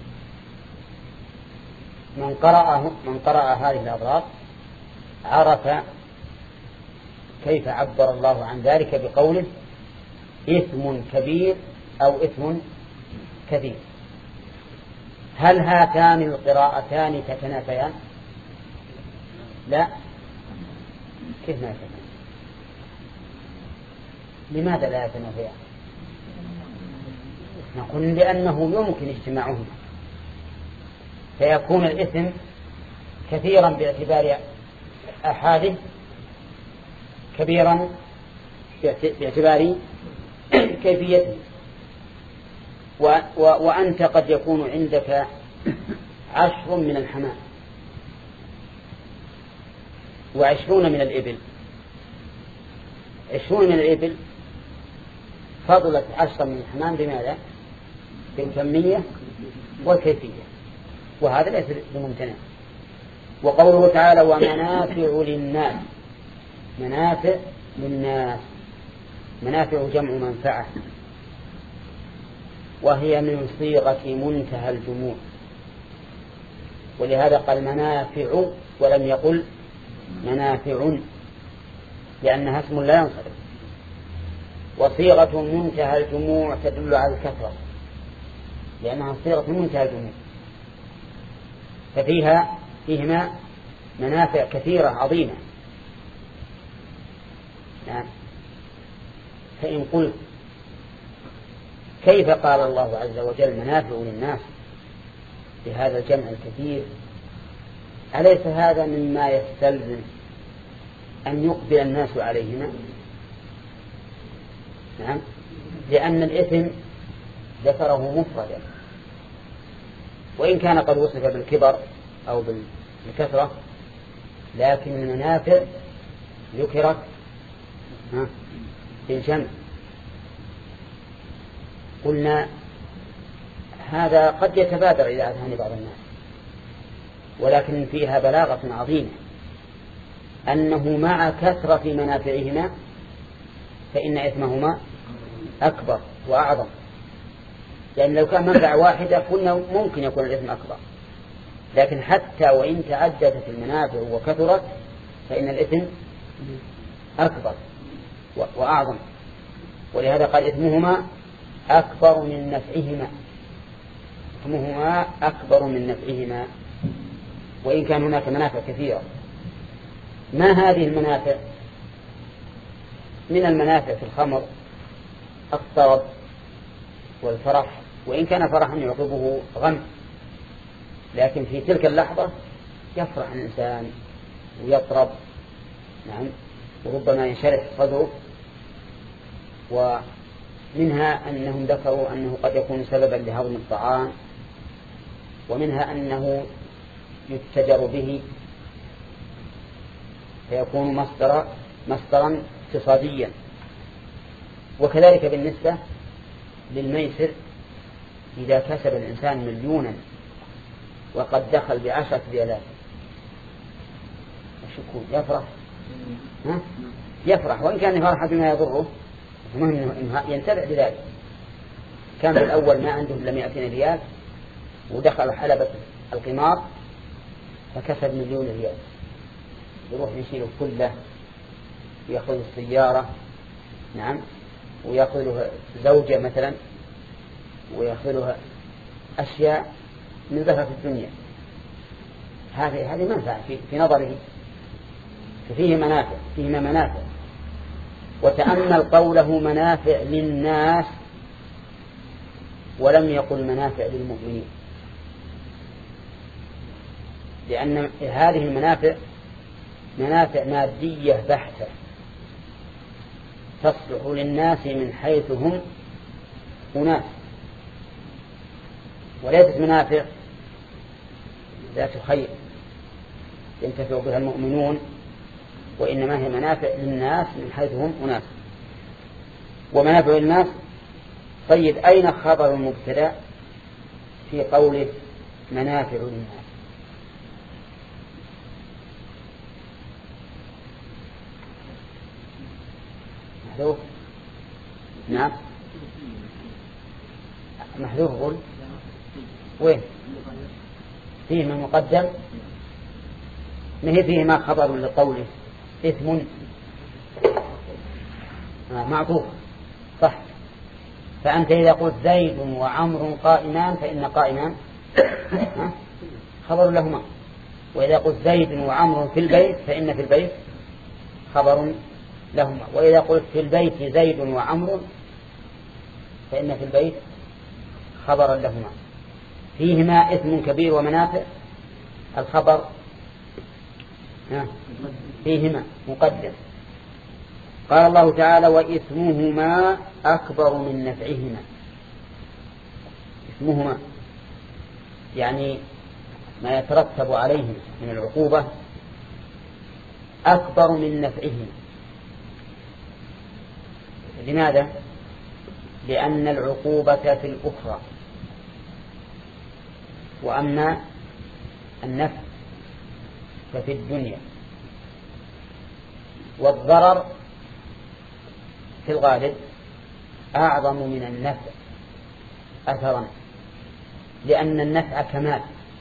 من قرأ من قرأ هذه الأضرار عرف كيف عبر الله عن ذلك بقوله إثم كبير أو إثم كثير. هل هاتان القراءتان تتنافيان؟ لا. كيف ما يتنافيان؟ لماذا لا يتنافيان؟ نقول لأنه يمكن اجتماعهما، فيكون الإثم كثيرا باعتبار أحاده، كبيرا باعتبار كيفيته. و و وأنت قد يكون عندك عشر من الحمام وعشرون من الإبل. عشرون من الإبل فضلت عشرة من الحمام بماذا؟ بالكمية والكيفية، وهذا ليس بممتنع. وقوله تعالى ومنافع للناس، منافع للناس، منافع جمع منفعة، وهي من صيغة منتهى الجموع، ولهذا قال منافع ولم يقل منافع لأنها اسم لا ينصرف. وصيغة منتهى الجموع تدل على الكثرة لأنها صيغة منتهى الجموع، ففيها فيهما منافع كثيرة عظيمة. نعم. فإن قلت كيف قال الله عز وجل منافع للناس بهذا الجمع الكثير؟ أليس هذا مما يستلزم أن يقبل الناس عليهما؟ نعم، لأن الإثم ذكره مفردا، وإن كان قد وصف بالكبر أو بالكثرة، لكن المنافع ذكرت بالجمع. قلنا هذا قد يتبادر إلى أذهان بعض الناس، ولكن فيها بلاغة عظيمة، أنه مع كثرة منافعهما فإن إثمهما أكبر وأعظم، لأن لو كان منفعة واحدة قلنا ممكن يكون الإثم أكبر، لكن حتى وإن تعددت المنافع وكثرت فإن الإثم أكبر وأعظم. ولهذا قال إثمهما أكبر من نفعهما، إثمهما أكبر من نفعهما، وإن كان هناك منافع كثيرة. ما هذه المنافع؟ من المنافع في الخمر الطرب والفرح، وإن كان فرحا يعقبه غم، لكن في تلك اللحظة يفرح الإنسان ويطرب، نعم، وربما ينشرح صدره. ومنها أنهم ذكروا أنه قد يكون سببا لهضم الطعام، ومنها أنه يتجر به فيكون مصدرا مصدرا اقتصاديا. وكذلك بالنسبة للميسر، إذا كسب الإنسان مليونا وقد دخل بعشرة ريالات يشكون يفرح، ها؟ يفرح، وإن كان فرح بما يضره، المهم أنه ينتفع بذلك. كان في الأول ما عنده إلا مئتين ريال ودخل حلبة القمار فكسب مليون ريال، يروح يشيله كله ويأخذ السيارة، نعم، ويأخذ له زوجة مثلا، ويأخذ له أشياء من زهرة الدنيا. هذه هذه منفعة في, في نظره، ففيه منافع، فيهما منافع. وتأمل قوله منافع للناس ولم يقل منافع للمؤمنين، لأن هذه المنافع منافع مادية بحتة تصلح للناس من حيث هم أناس، وليست منافع ذات خير ينتفع بها المؤمنون، وإنما هي منافع للناس من حيث هم أناس. ومنافع للناس، طيب أين خبر المبتدأ في قوله منافع للناس؟ محذوف؟ نعم محذوف. قل وين فيه ما مقدم؟ ما هي فيه ما خبر لقوله إثم؟ آه معطوف صح. فأنت إذا قلت زيد وعمر قائمان فإن قائمان خبر لهما، وإذا قلت زيد وعمر في البيت فإن في البيت خبر لهما، وإذا قلت في البيت زيد وعمر فإن في البيت خبرا لهما. فيهما إثم كبير ومنافع، الخبر فيهما مقدم. قال الله تعالى وإثمهما أكبر من نفعهما. إثمهما يعني ما يترتب عليهم من العقوبة أكبر من نفعهما. لماذا؟ لأن العقوبة في الأخرى، وأما النفع ففي الدنيا. والضرر في الغالب أعظم من النفع أثرا، لأن النفع كمال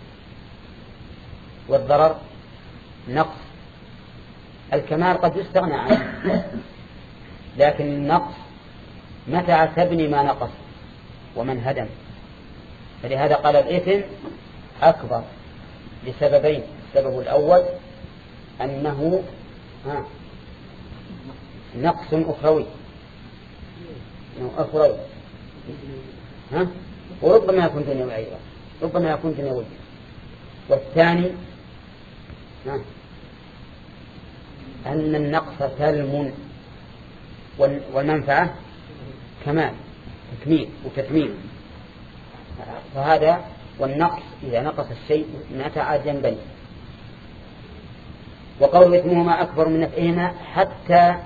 والضرر نقص. الكمال قد يستغنى عنه، لكن النقص متى تبني ما نقص ومن هدم. فلهذا قال الإثم أكبر لسببين. السبب الأول أنه نقص أخروي أخروي ها؟ وربما يكون دنيوي أيضا، ربما يكون دنيوي. والثاني ها؟ أن النقص سلم والمنفعة كمال تكميل وتتميم. فهذا والنقص إذا نقص الشيء متى عاد ينبني. وقول إثمهما أكبر من نفعهما، حتى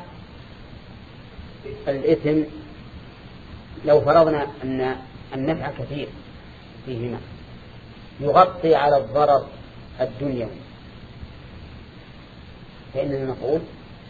الإثم لو فرضنا أن النفع كثير فيهما يغطي على الضرر الدنيوي، فإننا نقول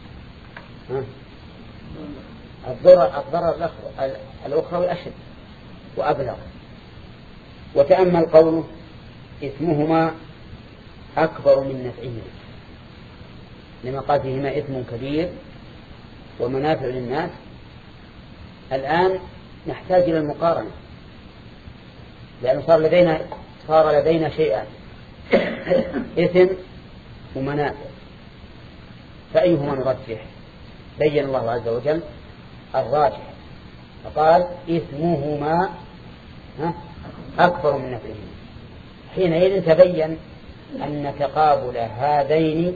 الضرر الضرر الأخروي أشد وأبلغ. وتأمل قوله إثمهما أكبر من نفعهما، لما قال فيهما إثم كبير ومنافع للناس. الآن نحتاج إلى المقارنة، لأنه صار لدينا صار لدينا شيئان، إثم ومنافع، فأيهما نرجح؟ بين الله عز وجل الراجح، فقال إثمهما أكبر من نفعهما. حينئذ تبين أن تقابل هذين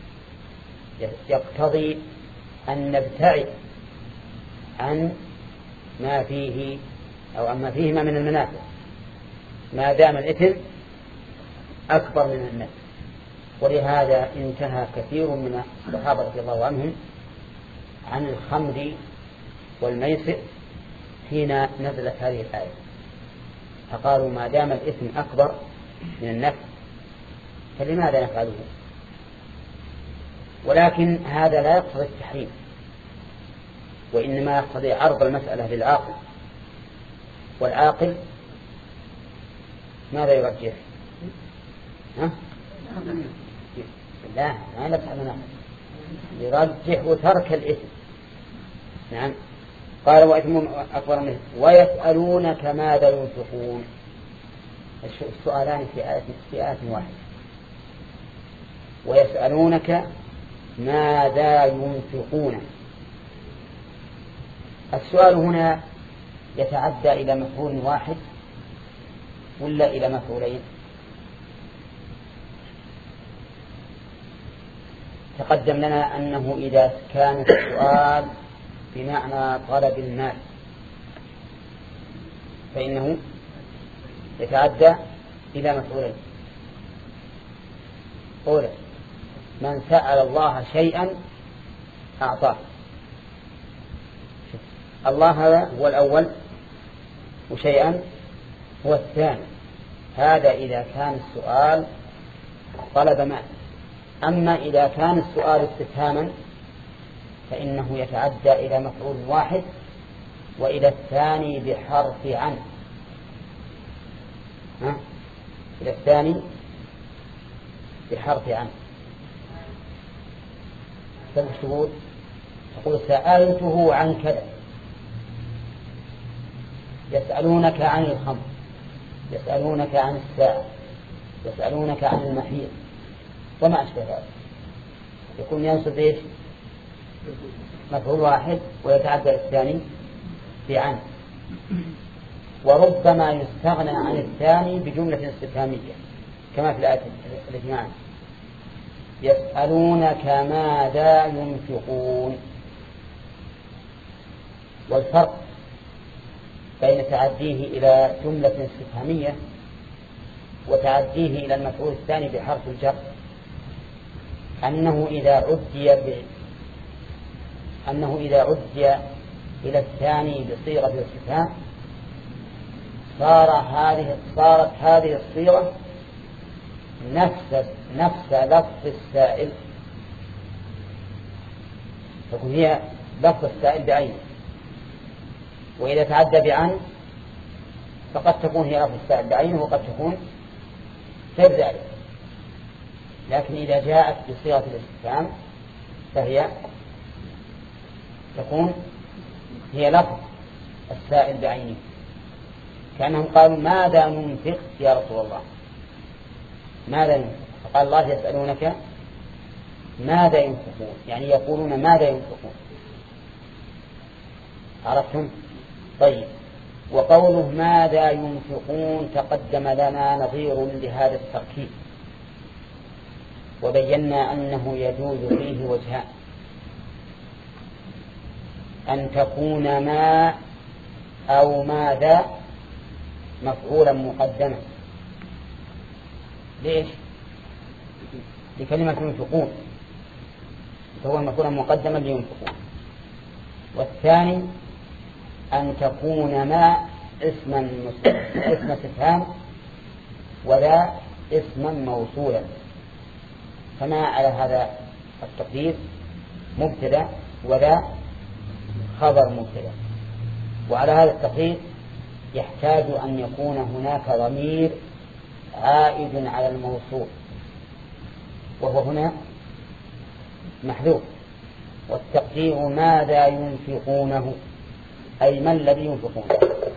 يقتضي أن نبتعد عن ما فيه أو عما فيهما من المنافع، ما دام الإثم أكبر من النفع. ولهذا انتهى كثير من الصحابة رضي الله عنهم عن الخمر والميسر حين نزلت هذه الآية، فقالوا ما دام الإثم أكبر من النفع فلماذا نفعله؟ ولكن هذا لا يقتضي التحريم، وإنما يقتضي عرض المسألة للعاقل. والعاقل ماذا يرجح؟ ها؟ لا ما نفعل يرجح وترك الإثم. نعم. قال وإثم أكبر منه ويسألونك ماذا ينفقون. السؤالان في آية في آية واحدة. ويسألونك ماذا ينفقون. السؤال هنا يتعدى إلى مفعول واحد ولا إلى مفعولين؟ تقدم لنا أنه إذا كان السؤال بمعنى طلب المال فإنه يتعدى إلى مفعولين. أولا من سأل الله شيئا أعطاه، الله هذا هو الأول وشيئا هو الثاني. هذا إذا كان السؤال طلب مال. أما إذا كان السؤال استفهاما فإنه يتعدى إلى مفعول واحد وإلى الثاني بحرف عن. ها؟ إلى الثاني بحرف عن. تقول تقول سألته عن كذا، يسألونك عن الخمر، يسألونك عن الساعة، يسألونك عن المحيط وما أشبه ذلك، يكون ينصب إيش؟ مفعول واحد ويتعدى الثاني في عن. وربما يستغنى عن الثاني بجملة استفهامية كما في الآية التي معنا، يسألونك ماذا ينفقون. والفرق بين تعديه إلى جملة استفهامية وتعديه إلى المفعول الثاني بحرف الجر أنه إذا عدي ب... أنه إذا عدي إلى الثاني بصيغة الاستفهام صار هذه صارت هذه الصيغة نفس نفس لفظ السائل، تكون هي لفظ السائل بعينه. وإذا تعدى بعن فقد تكون هي لفظ السائل بعينه وقد تكون غير ذلك، لكن إذا جاءت بصيغة الاستفهام فهي تكون هي لفظ السائل بعينه، كأنهم قالوا ماذا ننفق يا رسول الله، ماذا ينفق؟ فقال الله يسألونك ماذا ينفقون، يعني يقولون ماذا ينفقون. عرفتم؟ طيب. وقوله ماذا ينفقون تقدم لنا نظير لهذا التركيب، وبينا أنه يجوز فيه وجهان: أن تكون ما أو ماذا مفعولا مقدما. ليش؟ لكلمة ينفقون فهو مفعولا مقدما لينفقون. والثاني أن تكون ما اسما اسم استفهام ولا اسما موصولا، فما على هذا التقدير مبتدا ولا خبر مبتدا. وعلى هذا التقدير يحتاج أن يكون هناك ضمير عائد على الموصول، وهو هنا محذوف، والتقدير ماذا ينفقونه، أي ما الذي ينفقونه.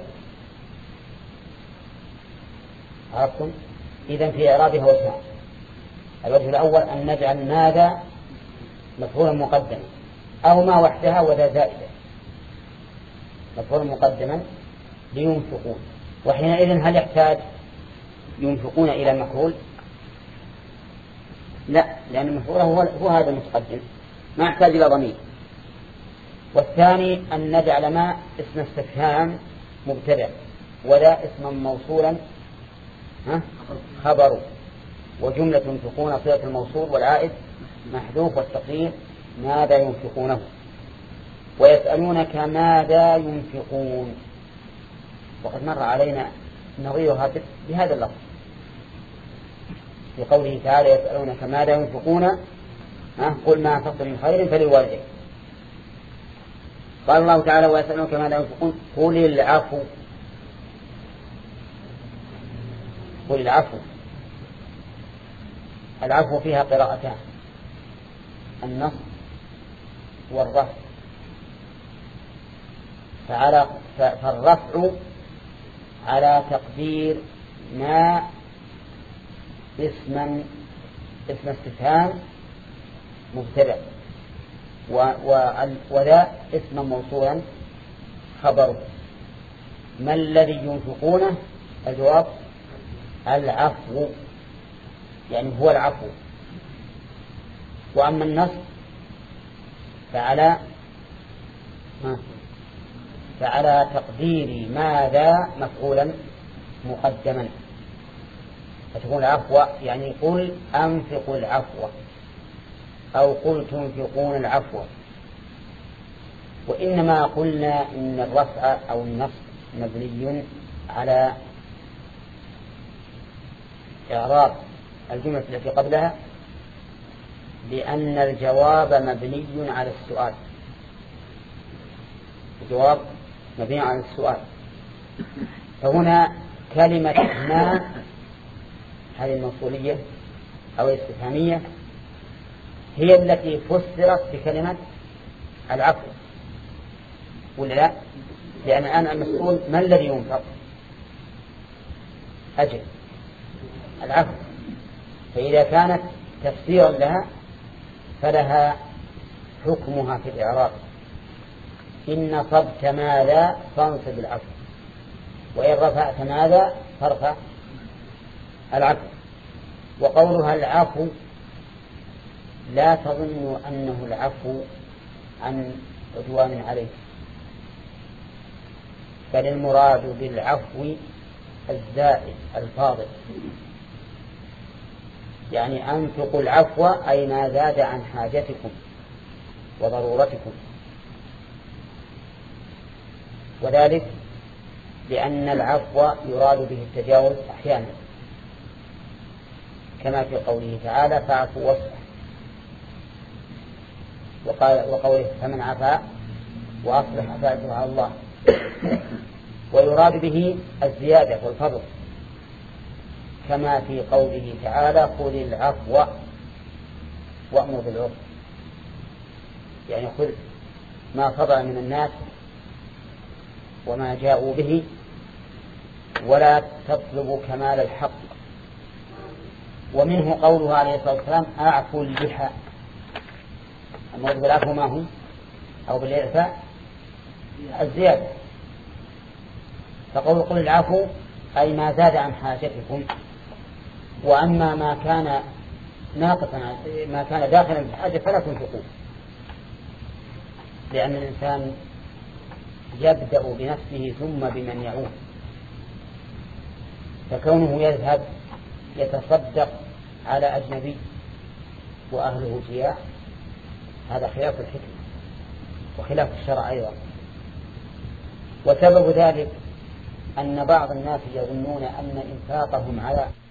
عرفتم؟ إذن في إعرابها وجهان: الوجه الأول أن نجعل ماذا مفعولا مقدما أو ما وحدها وذا زائدة مفعولا مقدما لينفقون. وحينئذ هل يحتاج ينفقون إلى المفعول؟ لا، لأن المفعول هو, هو هذا المتقدم، ما يحتاج إلى ضمير. والثاني أن نجعل ما اسم استفهام مبتدأ ولا اسما موصولا خبر، وجملة ينفقون صيغة الموصول والعائد محذوف، والتقدير ماذا ينفقونه. ويسألونك ماذا ينفقون، وقد مر علينا نظيرها بهذا اللفظ في قوله تعالى يسألونك ماذا ينفقون قل ما أنفقتم من خير فللوالدين. قال الله تعالى ويسألونك ماذا ينفقون قل العفو، قل العفو. العفو فيها قراءتان: النصب والرفع. فعلى فالرفع على تقدير ما اسما اسم استفهام مبتدأ وذا اسما موصولا خبر. ما الذي ينفقونه؟ الجواب العفو، يعني هو العفو. وأما النصب فعلى فعلى تقدير ماذا مفعولا مقدما، فتكون العفو يعني قل أنفقوا العفو أو قل تنفقون العفو. وإنما قلنا إن الرفع أو النصب مبني على إعراب الجملة التي قبلها لأن الجواب مبني على السؤال، الجواب مبني على السؤال. فهنا كلمة ما هذه الموصولية أو الاستفهامية هي التي فسرت بكلمة العفو، ولا لا؟ لأن الآن المسؤول ما الذي ينفق؟ أجل العفو. فإذا كانت تفسيرا لها فلها حكمها في الإعراب. إن نصبت ماذا فانصب العفو، وإن رفعت ماذا فارفع العفو. وقولها العفو لا تظن أنه العفو عن عدوان عليه، بل المراد بالعفو الزائد الفاضل، يعني أنفقوا العفو أي ما زاد عن حاجتكم وضرورتكم. وذلك لأن العفو يراد به التجاوز أحيانا، كما في قوله تعالى فاعفوا واصفحوا، وقوله فمن عفا وأصلح فأجره على الله. ويراد به الزيادة والفضل، كما في قوله تعالى خذ العفو وأمر بالعرف، يعني خذ ما فضل من الناس وما جاءوا به ولا تطلب كمال الحق. ومنه قوله عليه الصلاة والسلام أعفو اللحى. المراد بالعفو ما هو أو بالإعفاء الزيادة. فقول قل العفو أي ما زاد عن حاجتكم، وأما ما كان ناقصا ما كان داخلا في الحاجة فلا تنفقوه، لأن الإنسان يبدأ بنفسه ثم بمن يعود. فكونه يذهب يتصدق على أجنبي وأهله جياع هذا خلاف الحكمة وخلاف الشرع أيضا. وسبب ذلك أن بعض الناس يظنون أن إنفاقهم على